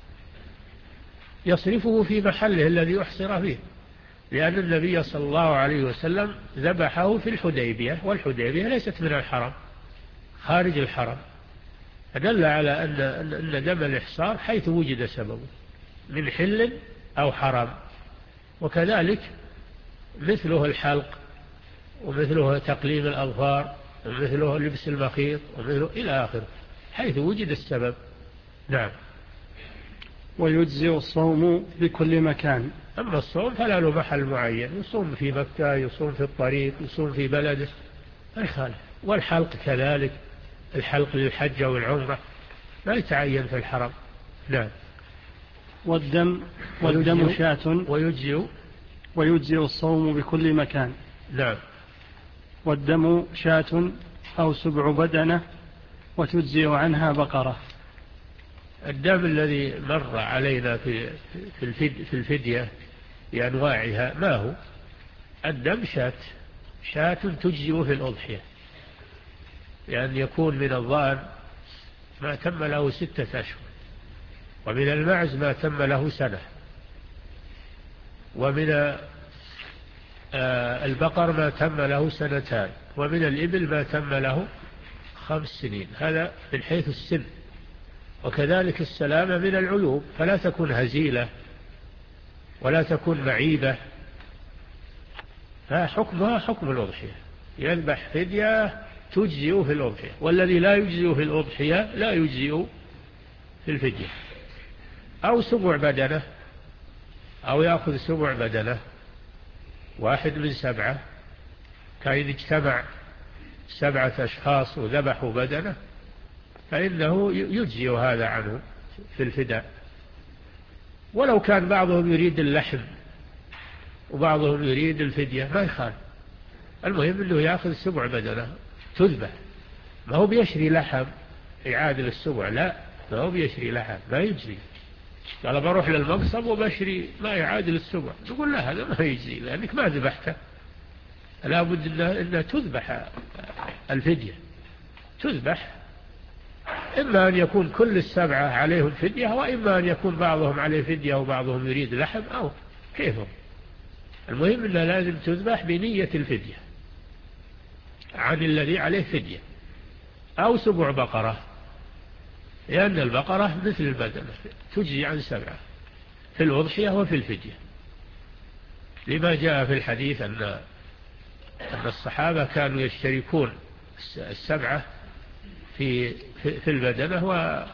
يصرفه في محله الذي أحصر فيه، لأن النبي صلى الله عليه وسلم ذبحه في الحديبية، والحديبية ليست من الحرم، خارج الحرم، فدل على أن أن دم الإحصار حيث وجد سببه من حل أو حرم. وكذلك مثله الحلق ومثله تقليم الأظفار ومثله لبس المخيط ومثله إلى آخره حيث وجد السبب. نعم.
ويجزئ الصوم بكل مكان.
أما الصوم فلا له محل معين، يصوم في مكة، يصوم في الطريق، يصوم في بلده، ما يخالف. والحلق كذلك، الحلق للحج والعمرة لا يتعين في الحرم. نعم.
والدم والدم شاة
ويجزئ
ويجزئ الصوم بكل مكان.
نعم.
والدم شاة أو سبع بدنة وتجزئ عنها بقرة.
الدم الذي مر علينا في في الفدية بأنواعها ما هو؟ الدم شاة شاة تجزئ في الأضحية، لأن يكون من الضأن ما تم له ستة أشهر، ومن المعز ما تم له سنة، ومن البقر ما تم له سنتان، ومن الإبل ما تم له خمس سنين. هذا من حيث السن. وكذلك السلامة من العيوب، فلا تكون هزيلة ولا تكون معيبة، فحكمها حكم الأضحية، يذبح فدية تجزئ في الأضحية، والذي لا يجزئ في الأضحية لا يجزئ في الفدية. أو سبع بدنة، أو يأخذ سبع بدنة، واحد من سبعة، كأن اجتمع سبعة أشخاص وذبحوا بدنة فإنه يجزئ هذا عنه في الفداء. ولو كان بعضهم يريد اللحم وبعضهم يريد الفدية ما يخالف، المهم أنه يأخذ سبع بدنة تذبح. ما هو بيشري لحم يعادل السبع، لا، ما هو بيشري لحم، ما يجزي. قال بروح للمقصب وبشري ما يعادل السبع، تقول لا، هذا ما يجزي لأنك ما ذبحته. لا بد إنها, إنها تذبح الفدية، تذبح. إما أن يكون كل السبعة عليهم فدية، وإما أن يكون بعضهم عليه فدية وبعضهم يريد لحم، أو كيفهم. المهم أنها لازم تذبح بنية الفدية عن الذي عليه فدية. أو سبع بقرة، لأن البقرة مثل البدنة تجزي عن سبعة في الأضحية وفي الفدية، لما جاء في الحديث أن أن الصحابة كانوا يشتركون السبعة في في البدنة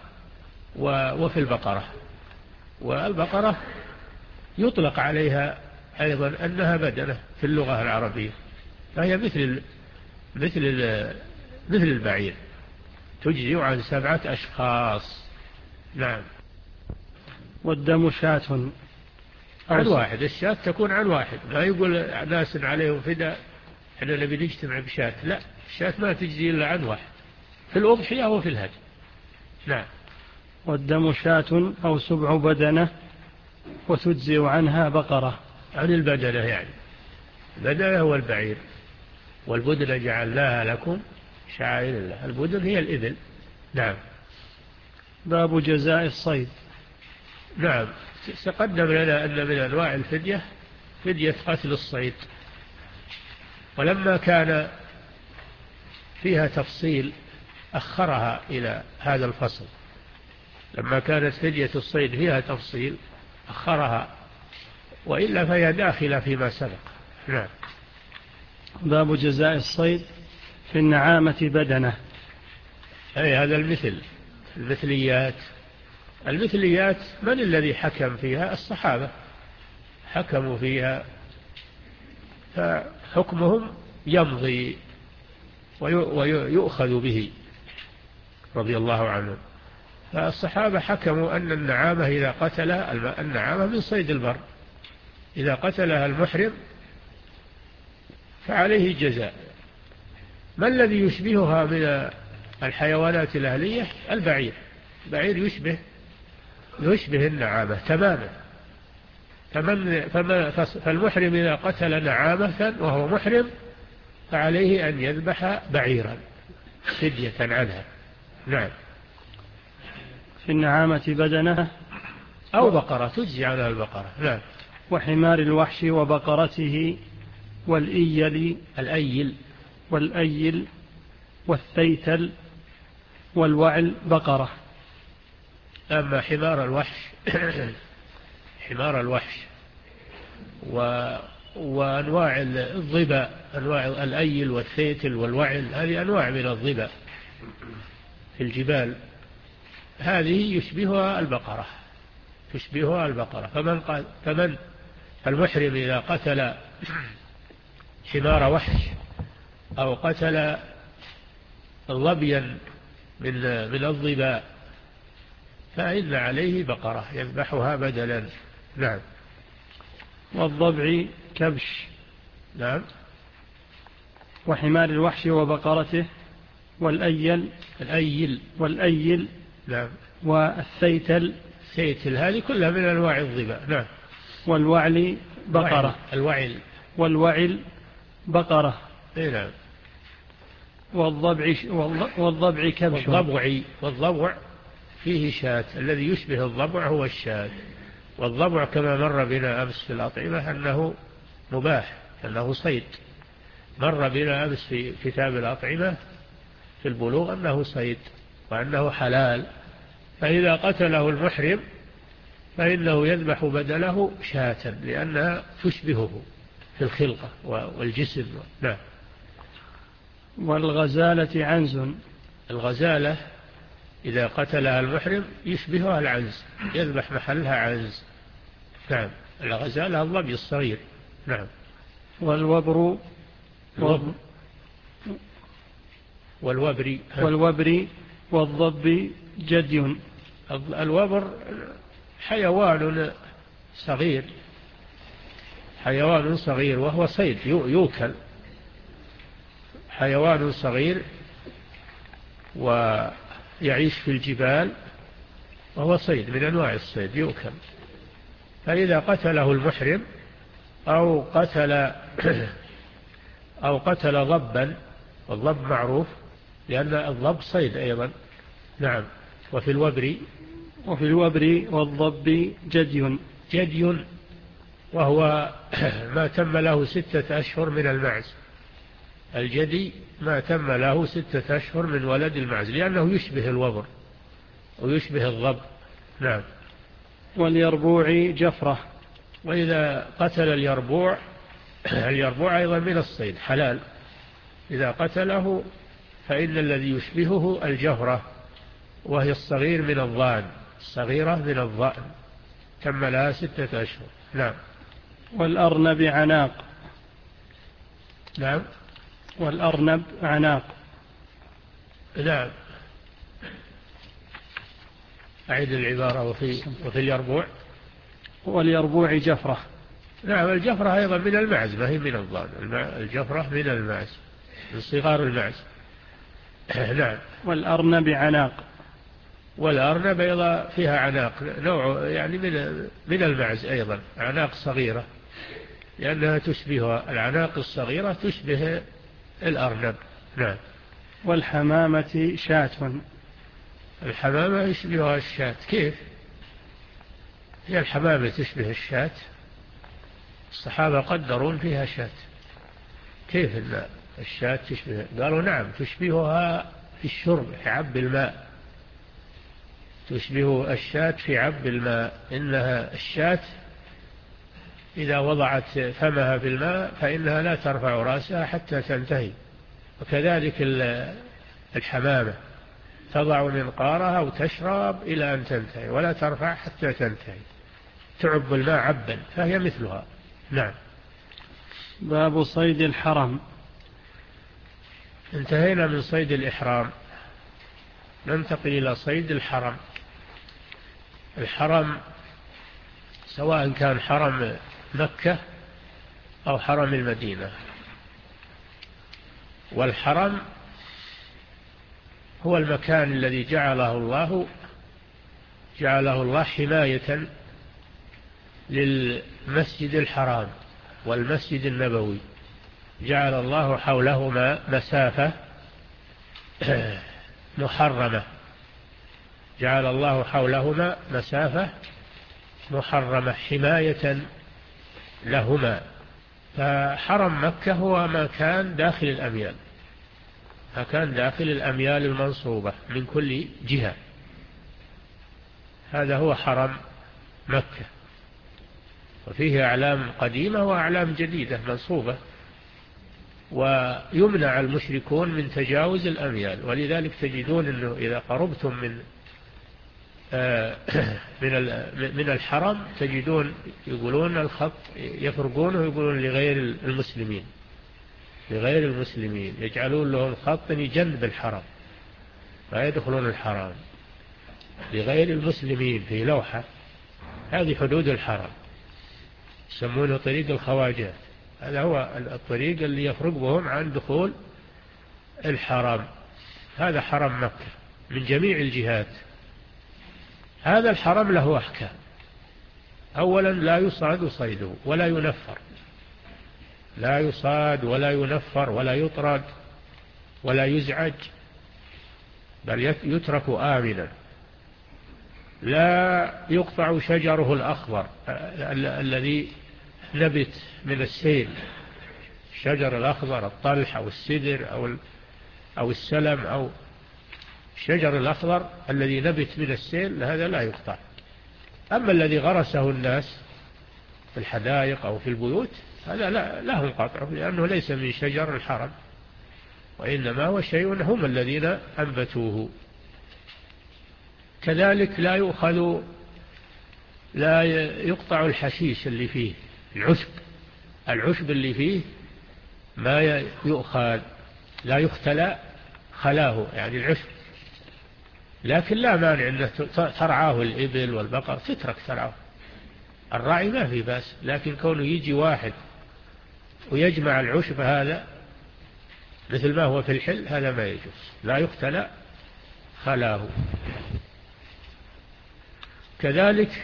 وفي البقرة. والبقرة يطلق عليها أيضا أنها بدنة في اللغة العربية، فهي مثل مثل مثل البعير، تجزي عن سبعة أشخاص. نعم.
والدم شاة
عن واحد، الشاة تكون عن واحد، ما يقول ناس عليهم فداء احنا نبي نجتمع بشاة، لا، الشاة ما تجزي إلا عن واحد في الأضحية وفي الهدي. نعم.
والدم شاة أو سبع بدنة وتجزئ عنها بقرة.
عن البدنة يعني البدنة هو البعير، والبدنة جعلناها لكم شعائر الله. البدن هي الإبل. نعم.
باب جزاء الصيد.
نعم. تقدم لنا أن من أنواع الفدية فدية قتل الصيد، ولما كان فيها تفصيل أخرها إلى هذا الفصل. لما كانت فدية الصيد فيها تفصيل أخرها، وإلا فهي داخلة فيما سبق. نعم.
باب جزاء الصيد في النعامة بدنة.
أي هذا المثل، المثليات. المثليات من الذي حكم فيها؟ الصحابة حكموا فيها، فحكمهم يمضي ويؤخذ به رضي الله عنهم. فالصحابة حكموا أن النعامة إذا قتلها، النعامة من صيد البر، إذا قتلها المحرم فعليه جزاء. ما الذي يشبهها من الحيوانات الأهلية؟ البعير. البعير يشبه يشبه النعامة تماما. فمن فالمحرم إذا قتل نعامة وهو محرم فعليه أن يذبح بعيرا فدية عنها. نعم.
في النعامة بدنة
أو بقرة تجزي عنها البقرة. نعم.
وحمار الوحش وبقرته والإيل
الأيل
والأيل والثيتل والوعل بقرة.
أما حمار الوحش حمار الوحش و... وأنواع الظبا، أنواع الأيل والثيتل والوعل، هذه أنواع من الظبا في الجبال، هذه يشبهها البقرة تشبهها البقرة. فمن قال فمن المحرم إذا قتل حمار وحش أو قتل ظبيا من من الظباء فإن عليه بقرة يذبحها بدلا. نعم.
والضبع كبش.
نعم.
وحمار الوحش وبقرته والأيل.
الأيل.
والأيل.
نعم.
والثيتل.
الثيتل هذه كلها من أنواع الظباء. نعم.
والوعل بقرة.
الوعل.
والوعل بقرة.
نعم.
والضبع والضبع كبش.
والضبع والضبع فيه شاة، الذي يشبه الضبع هو الشاة. والضبع كما مر بنا أمس في الأطعمة أنه مباح، أنه صيد. مر بنا أمس في كتاب الأطعمة في البلوغ أنه صيد وأنه حلال. فإذا قتله المحرم فإنه يذبح بدله شاة لأنها تشبهه في الخلقة والجسم. نعم.
والغزالة عنز.
الغزالة إذا قتلها المحرم يشبهها العنز، يذبح محلها عنز. نعم. الغزالة الظبي الصغير. نعم.
والوبر.
الوبر والوبر
والوبر والضب جدي.
الوبر حيوان صغير، حيوان صغير وهو صيد يوكل، حيوان صغير ويعيش في الجبال وهو صيد من أنواع الصيد يوكل. فإذا قتله المحرم أو قتل أو قتل ضبا، والضب معروف لأن الضب صيد أيضا. نعم. وفي الوبر
وفي الوبر والضب جدي.
جدي وهو ما تم له ستة أشهر من المعز. الجدي ما تم له ستة أشهر من ولد المعز لأنه يشبه الوبر ويشبه الضب. نعم.
واليربوع جفرة.
وإذا قتل اليربوع، اليربوع أيضا من الصيد حلال، إذا قتله فإن الذي يشبهه الجفرة وهي الصغير من الضأن، الصغيرة من الضأن تم لها ستة أشهر. نعم.
والأرنب عناق.
نعم.
والأرنب عناق.
نعم. أعيد العبارة. وفي, وفي اليربوع.
واليربوع جفرة.
نعم. الجفرة أيضا من المعز ما هي من الضأن، الجفرة من المعز من صغار المعز. نعم.
والأرنب عناق.
والأرنب أيضا فيها عناق نوع يعني من من المعز أيضا، عناق صغيرة لأنها تشبه العناق الصغيرة تشبه الأرنب. نعم.
والحمامة شاة.
الحمامة يشبهها الشاة. كيف هي الحمامة تشبه الشاة؟ الصحابة قدرون فيها شاة. كيف إن الشاة تشبه؟ قالوا نعم تشبهها في الشرب في عب الماء، تشبه الشاة في عب الماء. إنها الشاة إذا وضعت فمها في الماء فإنها لا ترفع رأسها حتى تنتهي، وكذلك الحمامة تضع منقارها وتشرب إلى أن تنتهي ولا ترفع حتى تنتهي، تعب الماء عبا فهي مثلها. نعم.
باب صيد الحرم.
انتهينا من صيد الإحرام، ننتقل إلى صيد الحرم. الحرم سواء كان حرم مكة أو حرم المدينة. والحرم هو المكان الذي جعله الله جعله الله حماية للمسجد الحرام والمسجد النبوي، جعل الله حولهما مسافة محرمة، جعل الله حولهما مسافة محرمة حماية لهما. فحرم مكة هو ما كان داخل الأميال، ما كان داخل الأميال المنصوبة من كل جهة، هذا هو حرم مكة. وفيه أعلام قديمة وأعلام جديدة منصوبة، ويمنع المشركون من تجاوز الأميال. ولذلك تجدون أنه إذا قربتم من من من الحرم تجدون يقولون الخط يفرقونه ويقولون لغير المسلمين لغير المسلمين يجعلون لهم خط يجنب الحرم لا يدخلون الحرم لغير المسلمين في لوحة هذه حدود الحرم يسمونه طريق الخواجات هذا هو الطريق اللي يفرق بهم عن دخول الحرم هذا حرم مكة من جميع الجهات هذا الحرم له أحكام أولا لا يصاد صيده ولا ينفر لا يصاد ولا ينفر ولا يطرد ولا يزعج بل يترك آمنا لا يقطع شجره الأخضر الذي نبت من السيل الشجر الأخضر الطلح أو السدر أو أو السلم أو الشجر الأخضر الذي نبت من السيل هذا لا يقطع أما الذي غرسه الناس في الحدائق أو في البيوت هذا لا لهم قطعه لأنه ليس من شجر الحرم وإنما هو شيء هم الذين أنبتوه كذلك لا يؤخذ لا يقطع الحشيش اللي فيه العشب العشب اللي فيه ما يؤخذ لا يختلى خلاه يعني العشب لكن لا مانع أن ترعاه الإبل والبقر تترك ترعاه الراعي ما في بأس لكن كونه يجي واحد ويجمع العشب هذا مثل ما هو في الحل هذا ما يجوز لا يختلى خلاه كذلك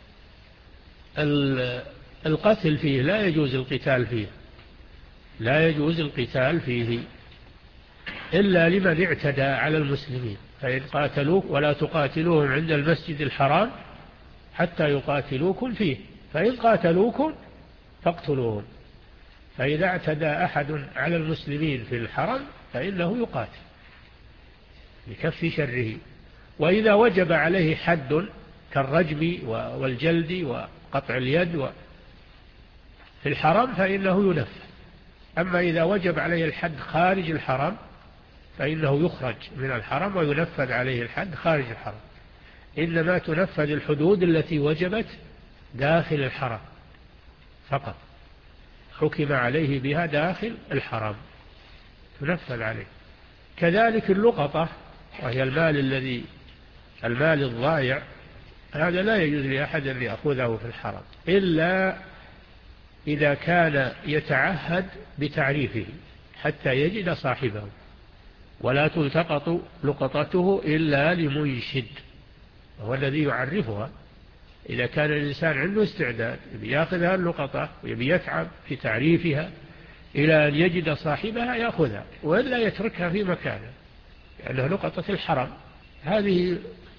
القتل فيه لا يجوز القتال فيه لا يجوز القتال فيه إلا لمن اعتدى على المسلمين فإن قاتلوك ولا تقاتلوهم عند المسجد الحرام حتى يقاتلوكم فيه فإن قاتلوكم فاقتلوهم فإذا اعتدى أحد على المسلمين في الحرم فإنه يقاتل لكف شره وإذا وجب عليه حد كالرجم والجلد وقطع اليد في الحرم فإنه ينفذ أما إذا وجب عليه الحد خارج الحرم فإنه يخرج من الحرم وينفذ عليه الحد خارج الحرم إنما تنفذ الحدود التي وجبت داخل الحرم فقط حكم عليه بها داخل الحرم تنفذ عليه كذلك اللقطة وهي المال الذي المال الضائع هذا لا يجوز لأحد أن يأخذه في الحرم إلا إذا كان يتعهد بتعريفه حتى يجد صاحبه ولا تلتقط لقطته إلا لمنشد هو الذي يعرفها إذا كان الإنسان عنده استعداد يأخذ اللقطة ويبي يتعب في تعريفها إلى أن يجد صاحبها يأخذها وإلا يتركها في مكانه لأنها لقطة الحرم هذه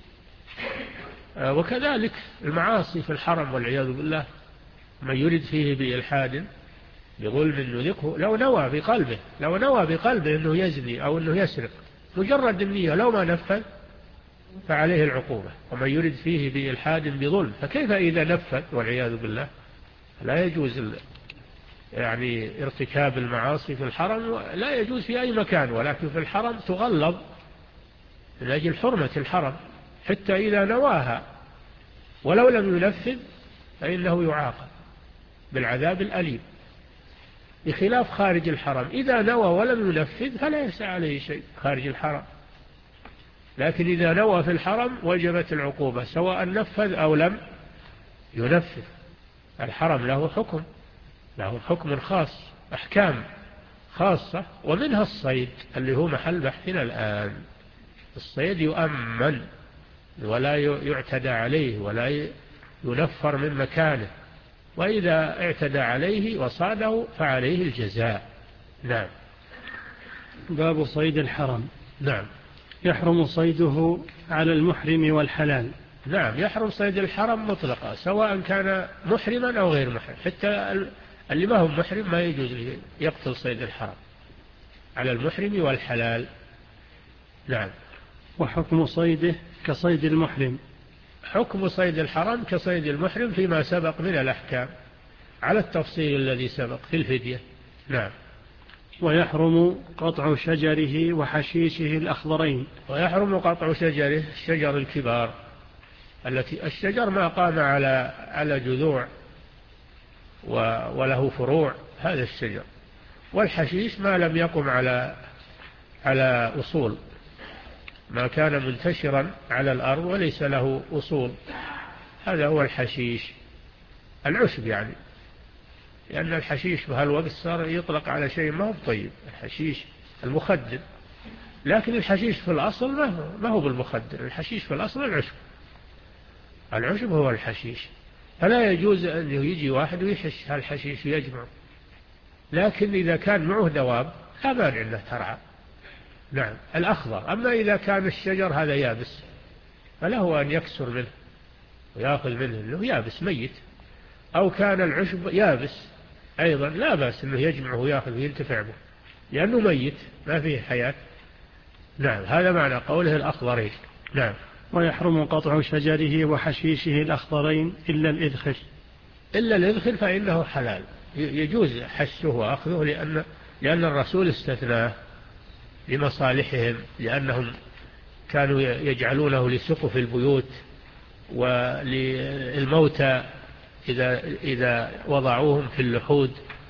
وكذلك المعاصي في الحرم والعياذ بالله من يرد فيه بإلحاد بظلم نذقه لو نوى بقلبه لو نوى بقلبه أنه يزني أو أنه يسرق مجرد النية لو ما نفذ فعليه العقوبة ومن يرد فيه بإلحاد بظلم فكيف إذا نفذ والعياذ بالله لا يجوز يعني ارتكاب المعاصي في الحرم لا يجوز في أي مكان ولكن في الحرم تغلظ من أجل حرمة الحرم حتى إذا نواها ولو لم ينفذ فإنه يعاقب بالعذاب الأليم بخلاف خارج الحرم إذا نوى ولم ينفذ فلا يسعى عليه شيء خارج الحرم لكن إذا نوى في الحرم وجبت العقوبة سواء نفذ أو لم ينفذ الحرم له حكم له حكم خاص أحكام خاصة ومنها الصيد اللي هو محل بحثنا الآن الصيد يؤمن ولا يعتدى عليه ولا ينفر من مكانه وإذا اعتدى عليه وصاده فعليه الجزاء نعم
باب صيد الحرم
نعم
يحرم صيده على المحرم والحلال
نعم يحرم صيد الحرم مطلقا سواء كان محرما أو غير محرم حتى اللي ما هو محرم ما يجوز يقتل صيد الحرم على المحرم والحلال نعم
وحكم صيده كصيد المحرم
حكم صيد الحرم كصيد المحرم فيما سبق من الأحكام على التفصيل الذي سبق في الفدية نعم
ويحرم قطع شجره وحشيشه الأخضرين
ويحرم قطع شجره الشجر الكبار التي الشجر ما قام على على جذوع وله فروع، هذا الشجر. والحشيش ما لم يقم على على أصول، ما كان منتشرا على الأرض وليس له أصول، هذا هو الحشيش. العشب يعني، لأن الحشيش في هالوقت صار يطلق على شيء ما هو طيب، الحشيش المخدر، لكن الحشيش في الأصل ما هو, ما هو بالمخدر، الحشيش في الأصل العشب، العشب هو الحشيش. فلا يجوز أن يجي واحد ويحش هالحشيش ويجمع، لكن إذا كان معه دواب لا مانع أنه ترعى. نعم الأخضر. أما إذا كان الشجر هذا يابس فله أن يكسر منه ويأخذ منه أنه يابس ميت، أو كان العشب يابس أيضا لا بأس أنه يجمعه ويأخذ وينتفع به لأنه ميت ما فيه حياة. نعم هذا معنى قوله الأخضرين. نعم.
ويحرم قطع شجره وحشيشه الأخضرين إلا الإذخر.
إلا الإذخر فإنه حلال، يجوز حشه وأخذه، لأن لأن الرسول استثناه لمصالحهم، لأنهم كانوا يجعلونه لسقف البيوت وللموتى إذا إذا وضعوهم في اللحود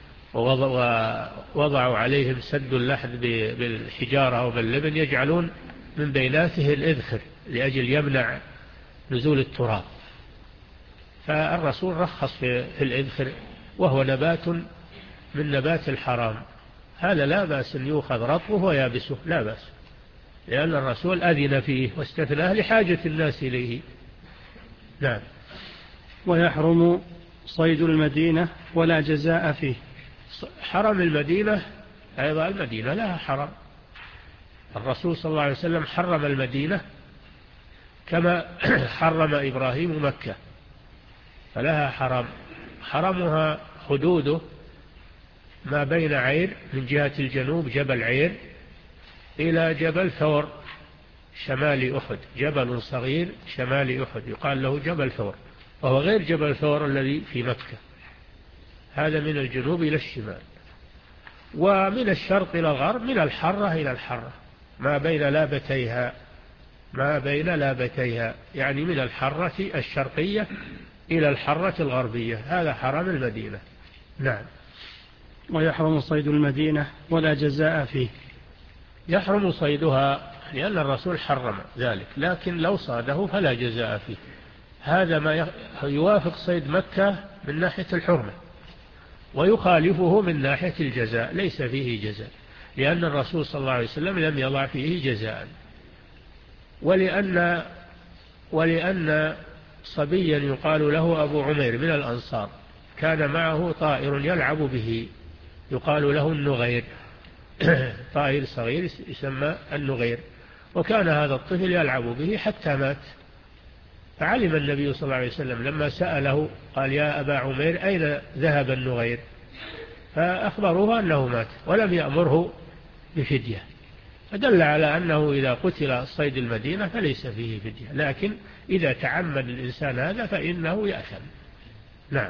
ووضعوا عليهم سد اللحد بالحجارة أو باللبن يجعلون من بيناته الإذخر لأجل يمنع نزول التراب. فالرسول رخص في الإذخر وهو نبات من نبات الحرام، هذا لا بأس أن يؤخذ رطبه ويابسه لا بأس، لأن الرسول أذن فيه واستثناه لحاجة الناس إليه. نعم.
ويحرم صيد المدينة ولا جزاء فيه.
حرم المدينة أيضا، المدينة لها حرم، الرسول صلى الله عليه وسلم حرم المدينة كما حرم إبراهيم مكة، فلها حرم. حرمها حدوده ما بين عير من جهة الجنوب جبل عير إلى جبل ثور شمال أحد، جبل صغير شمال أحد يقال له جبل ثور، وهو غير جبل ثور الذي في مكة، هذا من الجنوب إلى الشمال. ومن الشرق إلى الغرب من الحرة إلى الحرة ما بين لابتيها، ما بين لابتيها يعني من الحرة الشرقية إلى الحرة الغربية، هذا حرم المدينة. نعم.
ويحرم صيد المدينة ولا جزاء فيه.
يحرم صيدها لأن الرسول حرم ذلك، لكن لو صاده فلا جزاء فيه. هذا ما يوافق صيد مكة من ناحية الحرمة، ويخالفه من ناحية الجزاء، ليس فيه جزاء، لأن الرسول صلى الله عليه وسلم لم يضع فيه جزاء. ولأن ولأن صبيا يقال له أبو عمير من الأنصار كان معه طائر يلعب به يقال له النغير، طائر صغير يسمى النغير، وكان هذا الطفل يلعب به حتى مات. فعلم النبي صلى الله عليه وسلم لما سأله قال يا أبا عمير أين ذهب النغير؟ فأخبروه أنه مات ولم يأمره بفدية، فدل على أنه إذا قتل صيد المدينة فليس فيه فدية، لكن إذا تعمد الإنسان هذا فإنه يأثم. نعم.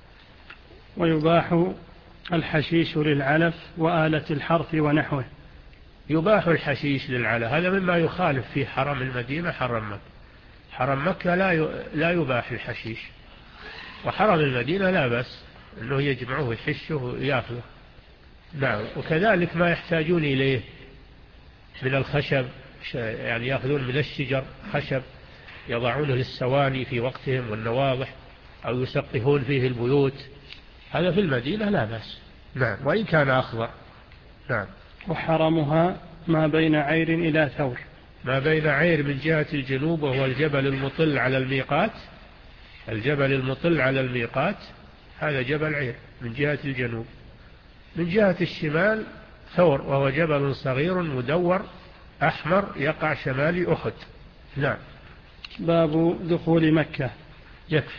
ويباح الحشيش للعلف وآلة الحرث ونحوه.
يباح الحشيش للعلف، هذا مما يخالف في حرم المدينة حرم مكة. حرم مكة لا لا يباح الحشيش، وحرم المدينة لا بأس أنه يجمعه ويحشه ويأخذه. نعم. وكذلك ما يحتاجون إليه من الخشب، يعني يأخذون من الشجر خشب يضعونه للسواني في وقتهم والنواضح، أو يسقفون فيه البيوت، هذا في المدينة لا بأس. نعم. وإن كان أخضر. نعم.
وحرمها ما بين عير إلى ثور.
ما بين عير من جهة الجنوب وهو الجبل المطل على الميقات، الجبل المطل على الميقات هذا جبل عير من جهة الجنوب. من جهة الشمال ثور وهو جبل صغير مدور أحمر يقع شمال أحد. نعم.
باب دخول مكة.
يكفي.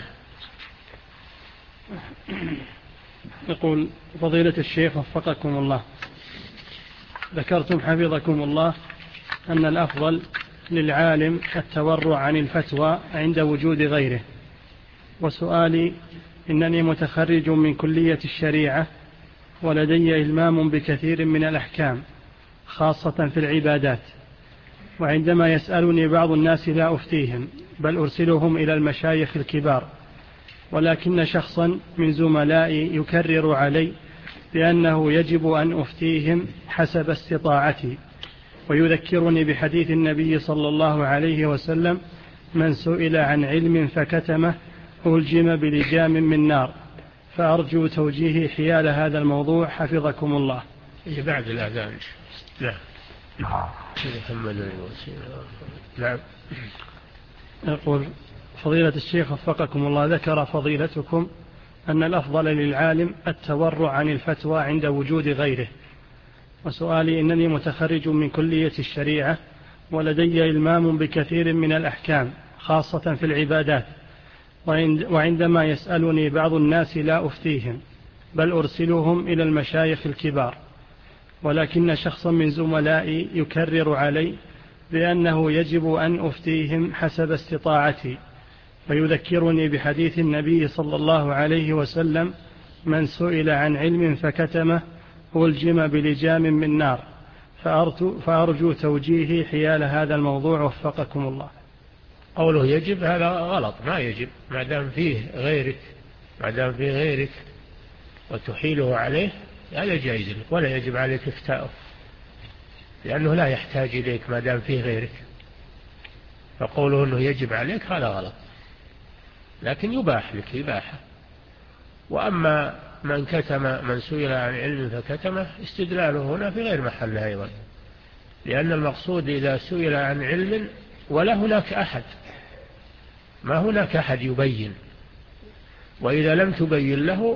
يقول فضيلة الشيخ وفقكم الله، ذكرتم حفظكم الله أن الأفضل للعالم التورع عن الفتوى عند وجود غيره، وسؤالي إنني متخرج من كلية الشريعة ولدي إلمام بكثير من الأحكام خاصة في العبادات، وعندما يسألني بعض الناس لا أفتيهم بل أرسلهم إلى المشايخ الكبار، ولكن شخصا من زملائي يكرر علي بأنه يجب أن أفتيهم حسب استطاعتي، ويذكرني بحديث النبي صلى الله عليه وسلم: من سئل عن علم فكتمه ألجم بلجام من نار. فأرجو توجيه حيال هذا الموضوع حفظكم الله.
بعد الأذان. نعم. نعم.
يقول فضيلة الشيخ وفقكم الله: ذكر فضيلتكم أن الأفضل للعالم التورع عن الفتوى عند وجود غيره، وسؤالي: إنني متخرج من كلية الشريعة، ولدي إلمام بكثير من الأحكام خاصة في العبادات، وعندما يسألني بعض الناس لا أفتيهم، بل أرسلهم إلى المشايخ الكبار، ولكن شخصا من زملائي يكرر علي بأنه يجب أن أفتيهم حسب استطاعتي، ويذكرني بحديث النبي صلى الله عليه وسلم: من سئل عن علم فكتمه ألجم بلجام من نار. فأرجو توجيهي حيال هذا الموضوع وفقكم الله.
قوله يجب هذا غلط، ما يجب، ما دام فيه غيرك ما دام فيه غيرك وتحيله عليه هذا جائز لك، ولا يجب عليك افتاؤه، لأنه لا يحتاج إليك ما دام فيه غيرك. فقوله أنه يجب عليك هذا غلط، لكن يباح لك إباحة. وأما من كتم من سئل عن علم فكتمه استدلاله هنا في غير محله أيضا، لأن المقصود إذا سئل عن علم ولا هناك أحد، ما هناك أحد يبين، وإذا لم تبين له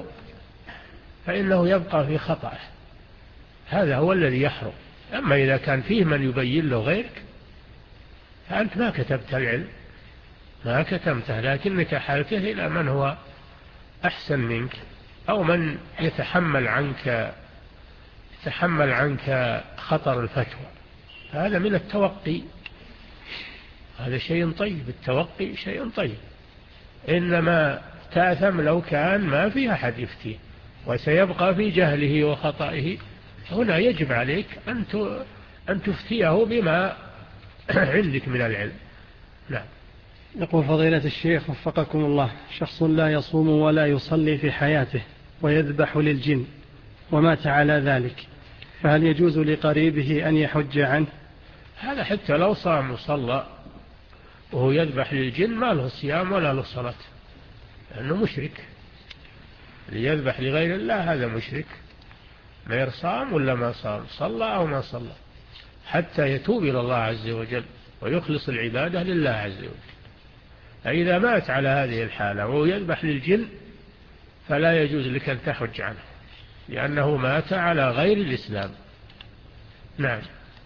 فإنه يبقى في خطأه، هذا هو الذي يحرم. أما إذا كان فيه من يبين له غيرك فأنت ما كتبت العلم، ما كتمته، لكنك حالته إلى من هو أحسن منك، أو من يتحمل عنك يتحمل عنك خطر الفتوى. هذا من التوقي، هذا شيء طيب، التوقي شيء طيب. إنما تأثم لو كان ما في أحد يفتيه وسيبقى في جهله وخطئه، هنا يجب عليك أن تفتيه بما عندك من العلم. نعم.
يقول فضيلة الشيخ وفقكم الله: شخص لا يصوم ولا يصلي في حياته ويذبح للجن ومات على ذلك، فهل يجوز لقريبه أن يحج عنه؟
هذا حتى لو صام وصلى وهو يذبح للجن ما له صيام ولا له صلاة، لأنه مشرك. ليذبح لغير الله هذا مشرك، ما يرصام ولا ما صام، صلى أو ما صلى، حتى يتوب إلى الله عز وجل ويخلص العبادة لله عز وجل. فإذا مات على هذه الحالة وهو يذبح للجن فلا يجوز لك أن تحج عنه، لأنه مات على غير الإسلام. نعم.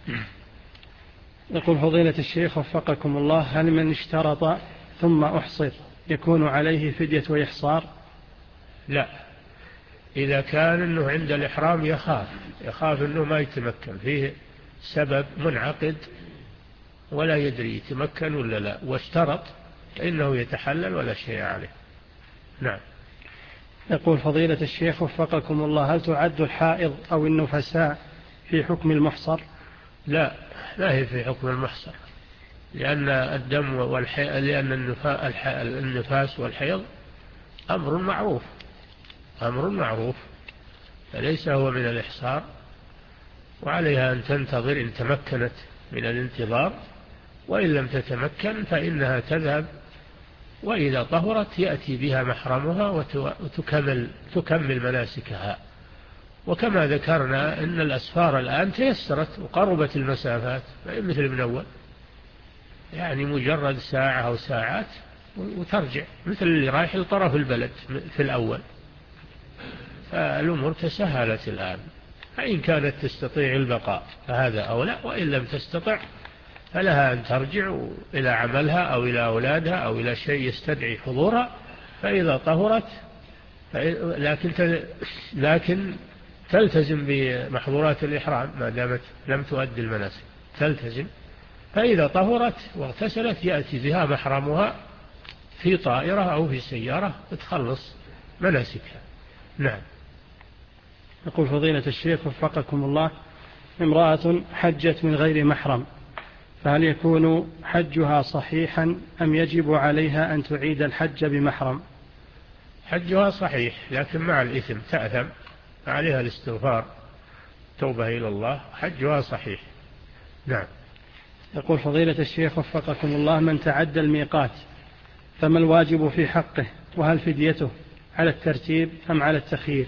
يقول فضيلة الشيخ وفقكم الله: هل من اشترط ثم أحصر يكون عليه فدية وإحصار؟
لا، إذا كان أنه عند الإحرام يخاف يخاف أنه ما يتمكن، فيه سبب منعقد ولا يدري يتمكن ولا لا، واشترط فإنه يتحلل ولا شيء عليه. نعم.
يقول فضيلة الشيخ وفقكم الله: هل تعد الحائض أو النفساء في حكم المحصر؟
لا، لا هي في حكم المحصر، لأن الدم والحيض لأن النفاس والحيض أمر معروف أمر معروف فليس هو من الإحصار، وعليها أن تنتظر إن تمكنت من الانتظار، وإن لم تتمكن فإنها تذهب، وإذا طهرت يأتي بها محرمها وتكمل تكمل مناسكها. وكما ذكرنا أن الأسفار الآن تيسرت وقربت المسافات، مثل من أول، يعني مجرد ساعة أو ساعات وترجع، مثل اللي رايح لطرف البلد في الأول. فالأمور تسهلت الآن، فإن كانت تستطيع البقاء فهذا أولى، وإن لم تستطع فلها أن ترجع إلى عملها أو إلى أولادها أو إلى شيء يستدعي حضورها. فإذا طهرت لكن لكن تلتزم بمحظورات الإحرام ما دامت لم تؤدي المناسك، تلتزم. فإذا طهرت واغتسلت يأتي بها محرمها في طائرة أو في سيارة وتخلص مناسكها. نعم.
يقول فضيلة الشيخ وفقكم الله: امرأة حجت من غير محرم فهل يكون حجها صحيحا أم يجب عليها أن تعيد الحج بمحرم؟
حجها صحيح لكن مع الإثم، تأثم، عليها الاستغفار، توبة إلى الله، حجها صحيح. نعم.
يقول فضيلة الشيخ وفقكم الله: من تعدى الميقات فما الواجب في حقه، وهل فديته على الترتيب أم على التخيير؟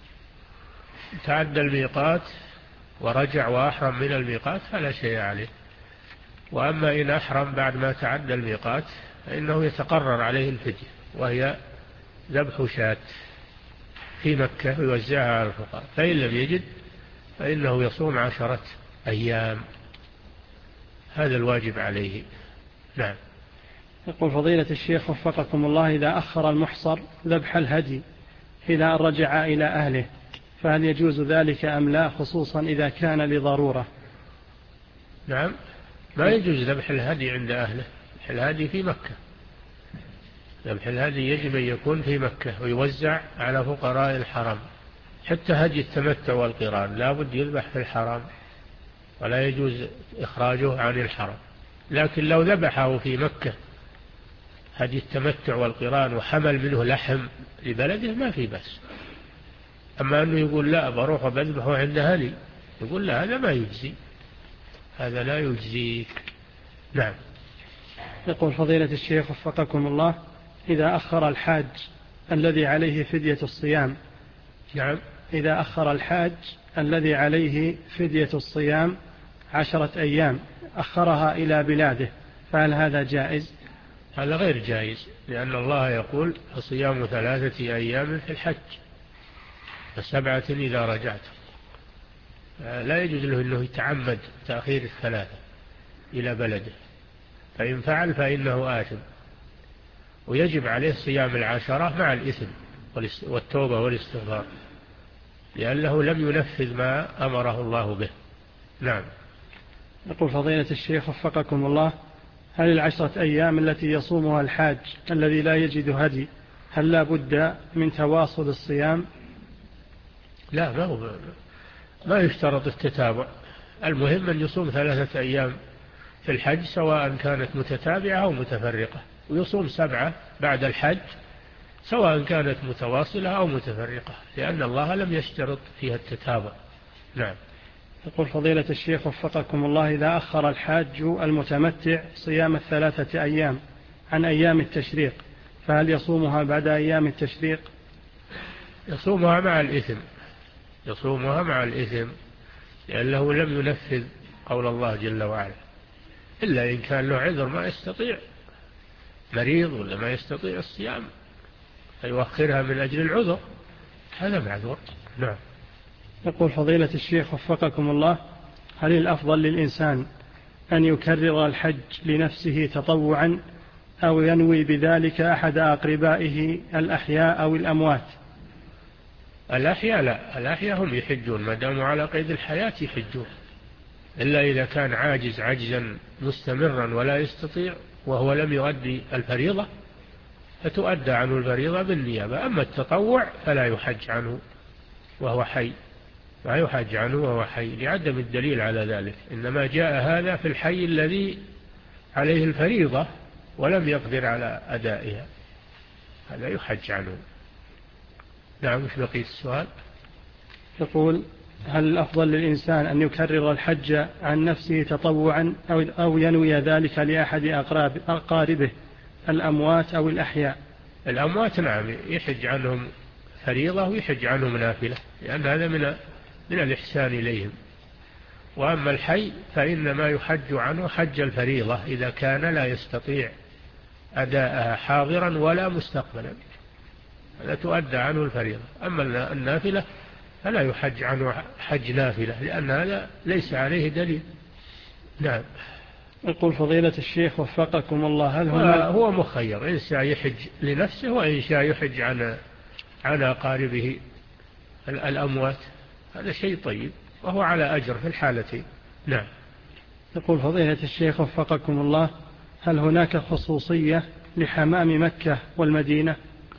تعدى الميقات ورجع وأحرم من الميقات فلا شيء عليه، وأما إن أحرم بعد ما تعدى الميقات فإنه يتقرر عليه الفدية، وهي ذبح شاة في مكة ويوزعها على الفقراء، فإن لم يجد فإنه يصوم عشرة أيام، هذا الواجب عليه. نعم.
يقول فضيلة الشيخ وفقكم الله: إذا أخر المحصر ذبح الهدي إلى أن رجع إلى أهله فهل يجوز ذلك أم لا، خصوصا إذا كان لضرورة؟
نعم، ما يجوز ذبح الهدي عند أهله، ذبح الهدي في مكة، ذبح الهدي يجب أن يكون في مكة ويوزع على فقراء الحرم، حتى هدي التمتع والقران لا بد يذبح في الحرم ولا يجوز إخراجه عن الحرم. لكن لو ذبحه في مكة هدي التمتع والقران وحمل منه لحم لبلده ما في بس. أما أنه يقول لا بروح وبذبحه عند أهلي، يقول لا، هذا ما يجزي، هذا لا يجزيك. نعم.
يقول فضيلة الشيخ وفقكم الله: إذا أخر الحاج الذي عليه فدية الصيام
نعم.
إذا أخر الحاج الذي عليه فدية الصيام عشرة أيام أخرها إلى بلاده فهل هذا جائز؟
هذا غير جائز، لأن الله يقول: فصيام ثلاثة أيام في الحج فسبعة إذا رجعت. لا يجوز له أنه يتعمد تأخير الثلاثة إلى بلده، فإن فعل فإنه آثم، ويجب عليه صيام العشرة مع الإثم والتوبة والاستغفار، لأنه لم ينفذ ما أمره الله به. نعم.
يقول فضيلة الشيخ وفقكم الله: هل العشرة أيام التي يصومها الحاج الذي لا يجد هدي هل لا بد من تواصل الصيام؟
لا، ما هو ما يشترط التتابع، المهم أن يصوم ثلاثة أيام في الحج سواء كانت متتابعة أو متفرقة، ويصوم سبعة بعد الحج سواء كانت متواصلة أو متفرقة، لأن الله لم يشترط فيها التتابع. نعم.
يقول فضيلة الشيخ وفقكم الله: إذا أخر الحاج المتمتع صيام الثلاثة أيام عن أيام التشريق فهل يصومها بعد أيام التشريق؟
يصومها مع الإثم، يصومها مع الإثم، لأنه لم ينفذ قول الله جل وعلا، إلا إن كان له عذر ما يستطيع، مريض ولا ما يستطيع الصيام فيؤخرها من أجل العذر، هذا معذور. نعم.
يقول فضيلة الشيخ وفقكم الله: هل الأفضل للإنسان أن يكرر الحج لنفسه تطوعا أو ينوي بذلك أحد أقربائه الأحياء أو الأموات؟
الأحياء لا، الأحياء هم يحجون ما داموا على قيد الحياة يحجون، إلا إذا كان عاجز عجزا مستمرا ولا يستطيع وهو لم يؤدي الفريضة فتؤدى عنه الفريضة بالنيابة. أما التطوع فلا يحج عنه وهو حي، لا يحج عنه وهو حي لعدم الدليل على ذلك، إنما جاء هذا في الحي الذي عليه الفريضة ولم يقدر على أدائها، هذا يحج عنه. نعم. مش بقيت السؤال؟
يقول: هل الأفضل للإنسان أن يكرر الحج عن نفسه تطوعا أو ينوي ذلك لأحد أقاربه الأموات أو الأحياء؟
الأموات نعم يحج عنهم فريضة ويحج عنهم نافلة، لأن هذا من من الإحسان إليهم. وأما الحي فإنما يحج عنه حج الفريضة إذا كان لا يستطيع أداءها حاضرا ولا مستقبلا، هذا تؤدى عنه الفريضة. أما النافلة فلا يحج عنه حج نافلة، لأن هذا ليس عليه دليل. نعم.
يقول فضيلة الشيخ وفقكم الله: هل
هو مخير، إن شاء يحج لنفسه وإن شاء يحج عن عن أقاربه الأموات، هذا شيء طيب وهو على أجر في الحالتين. نعم.
يقول فضيلة الشيخ وفقكم الله: هل هناك خصوصية لحمام مكة والمدينة؟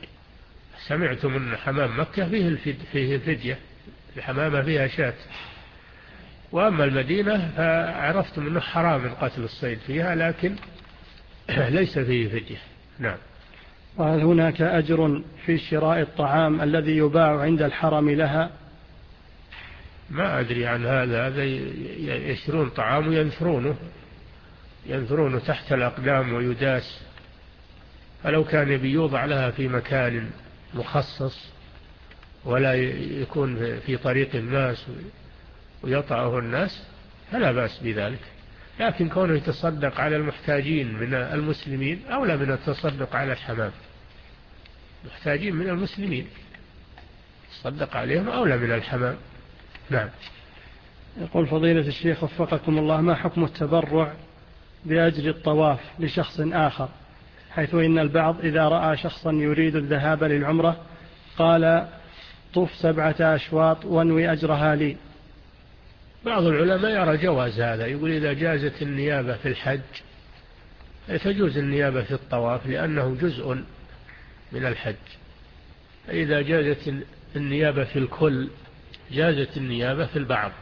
سمعت من حمام مكة فيه الفدية، الحمامة فيها شاة، وأما المدينة فعرفتم أنه حرام القتل الصيد فيها، لكن ليس فيه فدية. نعم.
وهل هناك أجر في شراء الطعام الذي يباع عند الحرم لها؟
ما أدري عن هذا. هذا يشترون طعام وينثرونه ينثرونه تحت الأقدام ويداس، فلو كان بيوضع لها في مكان مخصص ولا يكون في طريق الناس ويطعه الناس فلا بأس بذلك، لكن كونه يتصدق على المحتاجين من المسلمين أولى من التصدق على الحمام. محتاجين من المسلمين تصدق عليهم أولى من الحمام. نعم.
يقول فضيلة الشيخ وفقكم الله: ما حكم التبرع بأجر الطواف لشخص آخر، حيث إن البعض إذا رأى شخصا يريد الذهاب للعمرة قال طف سبعة أشواط وانوي أجرها لي؟
بعض العلماء يرى جواز هذا، يقول إذا جازت النيابة في الحج تجوز النيابة في الطواف لأنه جزء من الحج. إذا جازت النيابة في الكل جازت النيابة في البعض،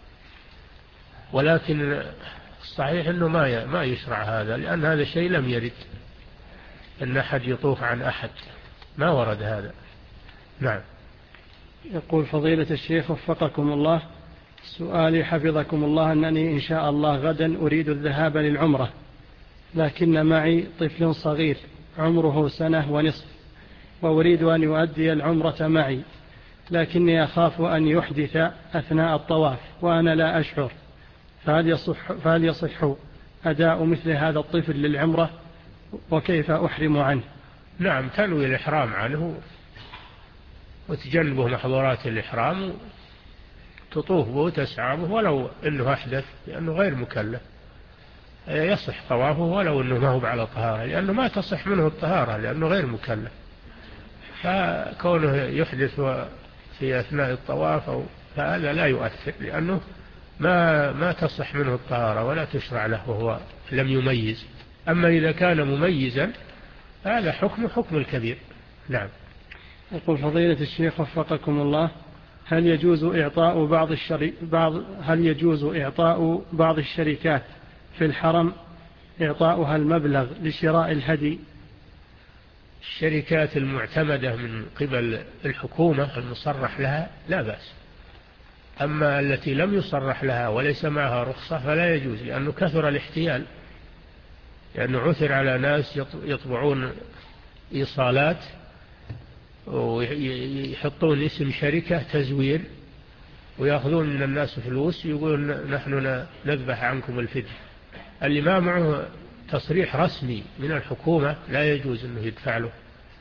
ولكن الصحيح أنه ما ما يشرع هذا، لأن هذا الشيء لم يرد أن أحد يطوف عن أحد، ما ورد هذا. نعم.
يقول فضيلة الشيخ وفقكم الله: سؤالي حفظكم الله أنني إن شاء الله غدا أريد الذهاب للعمرة، لكن معي طفل صغير عمره سنة ونصف، وأريد أن يؤدي العمرة معي، لكني أخاف أن يحدث أثناء الطواف وأنا لا أشعر، فهل يصح, فهل يصح أداء مثل هذا الطفل للعمرة، وكيف أحرم عنه؟
نعم، تنوي الإحرام عنه وتجنبه محظورات الإحرام، تطوف به وتسعى به ولو أنه أحدث، لأنه غير مكلف، يصح طوافه ولو أنه ما هو على طهارة، لأنه ما تصح منه الطهارة لأنه غير مكلف. فكونه يحدث في أثناء الطواف أو فهذا لا يؤثر، لأنه ما ما تصح منه الطهارة ولا تشرع له وهو لم يميز. أما إذا كان مميزا هذا حكم حكم الكبير. نعم.
يقول فضيلة الشيخ وفقكم الله: هل يجوز إعطاء بعض الشري... بعض هل يجوز إعطاء بعض الشركات في الحرم إعطاؤها المبلغ لشراء الهدي؟
الشركات المعتمدة من قبل الحكومة المصرح لها لا بأس، أما التي لم يصرح لها وليس معها رخصة فلا يجوز، لأنه كثر الاحتيال، لأنه عثر على ناس يطبعون إيصالات ويحطون اسم شركة تزوير ويأخذون من الناس فلوس، يقولون نحن نذبح عنكم الفدية. اللي ما معه تصريح رسمي من الحكومة لا يجوز أنه يدفع له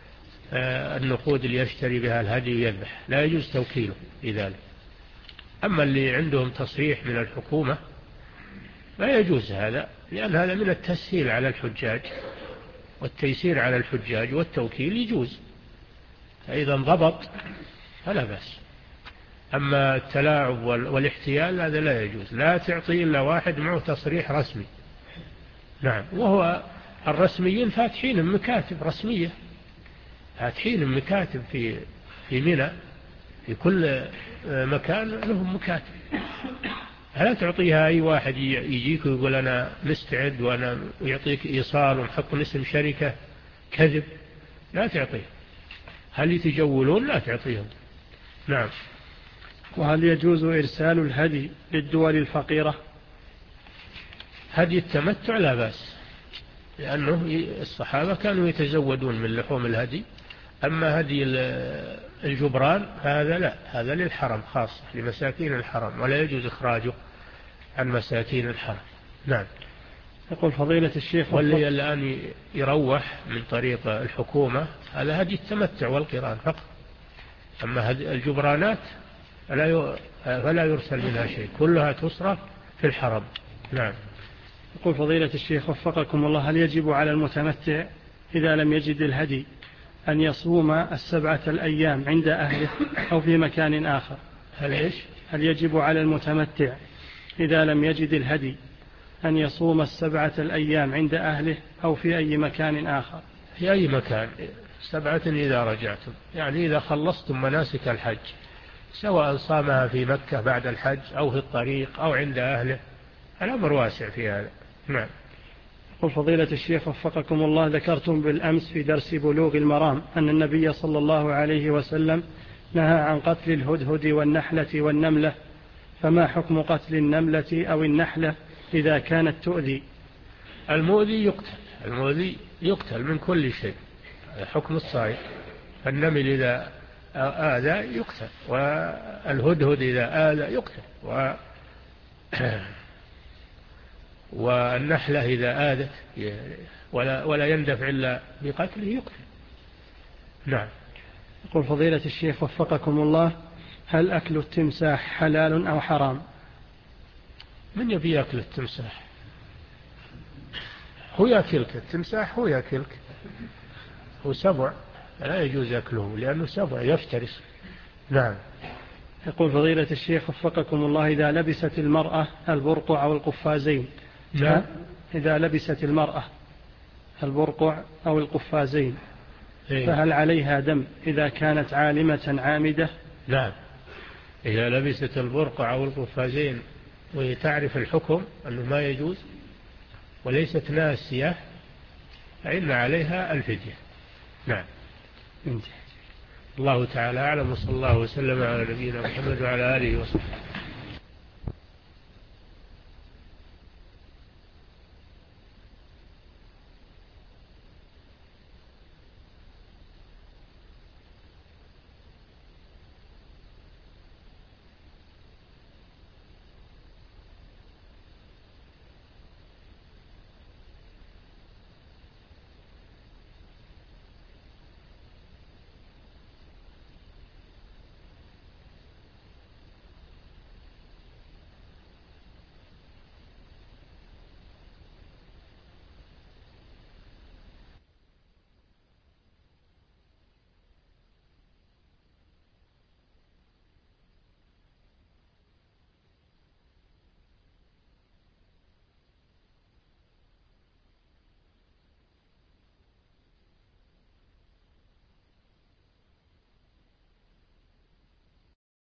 النقود اللي يشتري بها الهدي ويذبح، لا يجوز توكيله لذلك. أما اللي عندهم تصريح من الحكومة لا يجوز هذا، لأن هذا من التسهيل على الحجاج والتيسير على الحجاج، والتوكيل يجوز فإذا انضبط فلا بأس. أما التلاعب والاحتيال هذا لا يجوز، لا تعطي إلا واحد معه تصريح رسمي. نعم. وهو الرسميين فاتحين مكاتب رسمية، فاتحين مكاتب في في منى، في كل مكان لهم مكاتب، لا تعطيها أي واحد يجيك ويقول أنا مستعد وأنا يعطيك إيصال ونحط اسم شركة كذب، لا تعطيه. هل يتجولون؟ لا تعطيهم. نعم.
وهل يجوز إرسال الهدي للدول الفقيرة؟
هدي التمتع لا بأس، لأنه الصحابة كانوا يتزودون من لحوم الهدي. أما هدي الجبران هذا لا، هذا للحرم خاصة لمساكين الحرم، ولا يجوز إخراجه عن مساكين الحرم. نعم.
يقول فضيلة الشيخ:
واللي الآن يروح من طريق الحكومة هذا هدي التمتع والقران فقط، أما هدي الجبرانات فلا يرسل منها شيء، كلها تصرف في الحرم. نعم.
يقول فضيلة الشيخ وفقكم الله: هل يجب على المتمتع إذا لم يجد الهدي أن يصوم السبعة الأيام عند أهله أو في مكان آخر؟
هل إيش؟
هل يجب على المتمتع إذا لم يجد الهدي أن يصوم السبعة الأيام عند أهله أو في أي مكان آخر؟
في أي مكان، سبعة إذا رجعتم، يعني إذا خلصتم مناسك الحج سواء صامها في مكة بعد الحج أو في الطريق أو عند أهله، الأمر واسع في هذا. نعم.
يقول فضيلة الشيخ وفقكم الله، ذكرتم بالأمس في درس بلوغ المرام أن النبي صلى الله عليه وسلم نهى عن قتل الهدهد والنحلة والنملة، فما حكم قتل النملة أو النحلة إذا كانت تؤذي؟
المؤذي يقتل، المؤذي يقتل من كل شيء، حكم الصائد. النمل إذا آذى يقتل، والهدهد إذا آذى يقتل، و والنحلة إذا آذت ولا, ولا يندفع إلا بقتله يقتل. نعم.
يقول فضيلة الشيخ وفقكم الله، هل أكل التمساح حلال أو حرام؟
من يبي يأكل التمساح؟ هو يأكلك التمساح، هو يأكلك، هو سبع، لا يجوز أكله لأنه سبع يفترس. نعم.
يقول فضيلة الشيخ وفقكم الله، إذا لبست المرأة البرقع أو القفازين،
نعم.
إذا لبست المرأة البرقع أو القفازين
إيه؟
فهل عليها دم إذا كانت عالمة عامدة؟
نعم، إذا لبست البرقع أو القفازين وهي تعرف الحكم أنه ما يجوز وليست ناسية فإن عليها الفدية. نعم. الله تعالى أعلم، وصلى الله وسلم على نبينا محمد وعلى آله وصحبه.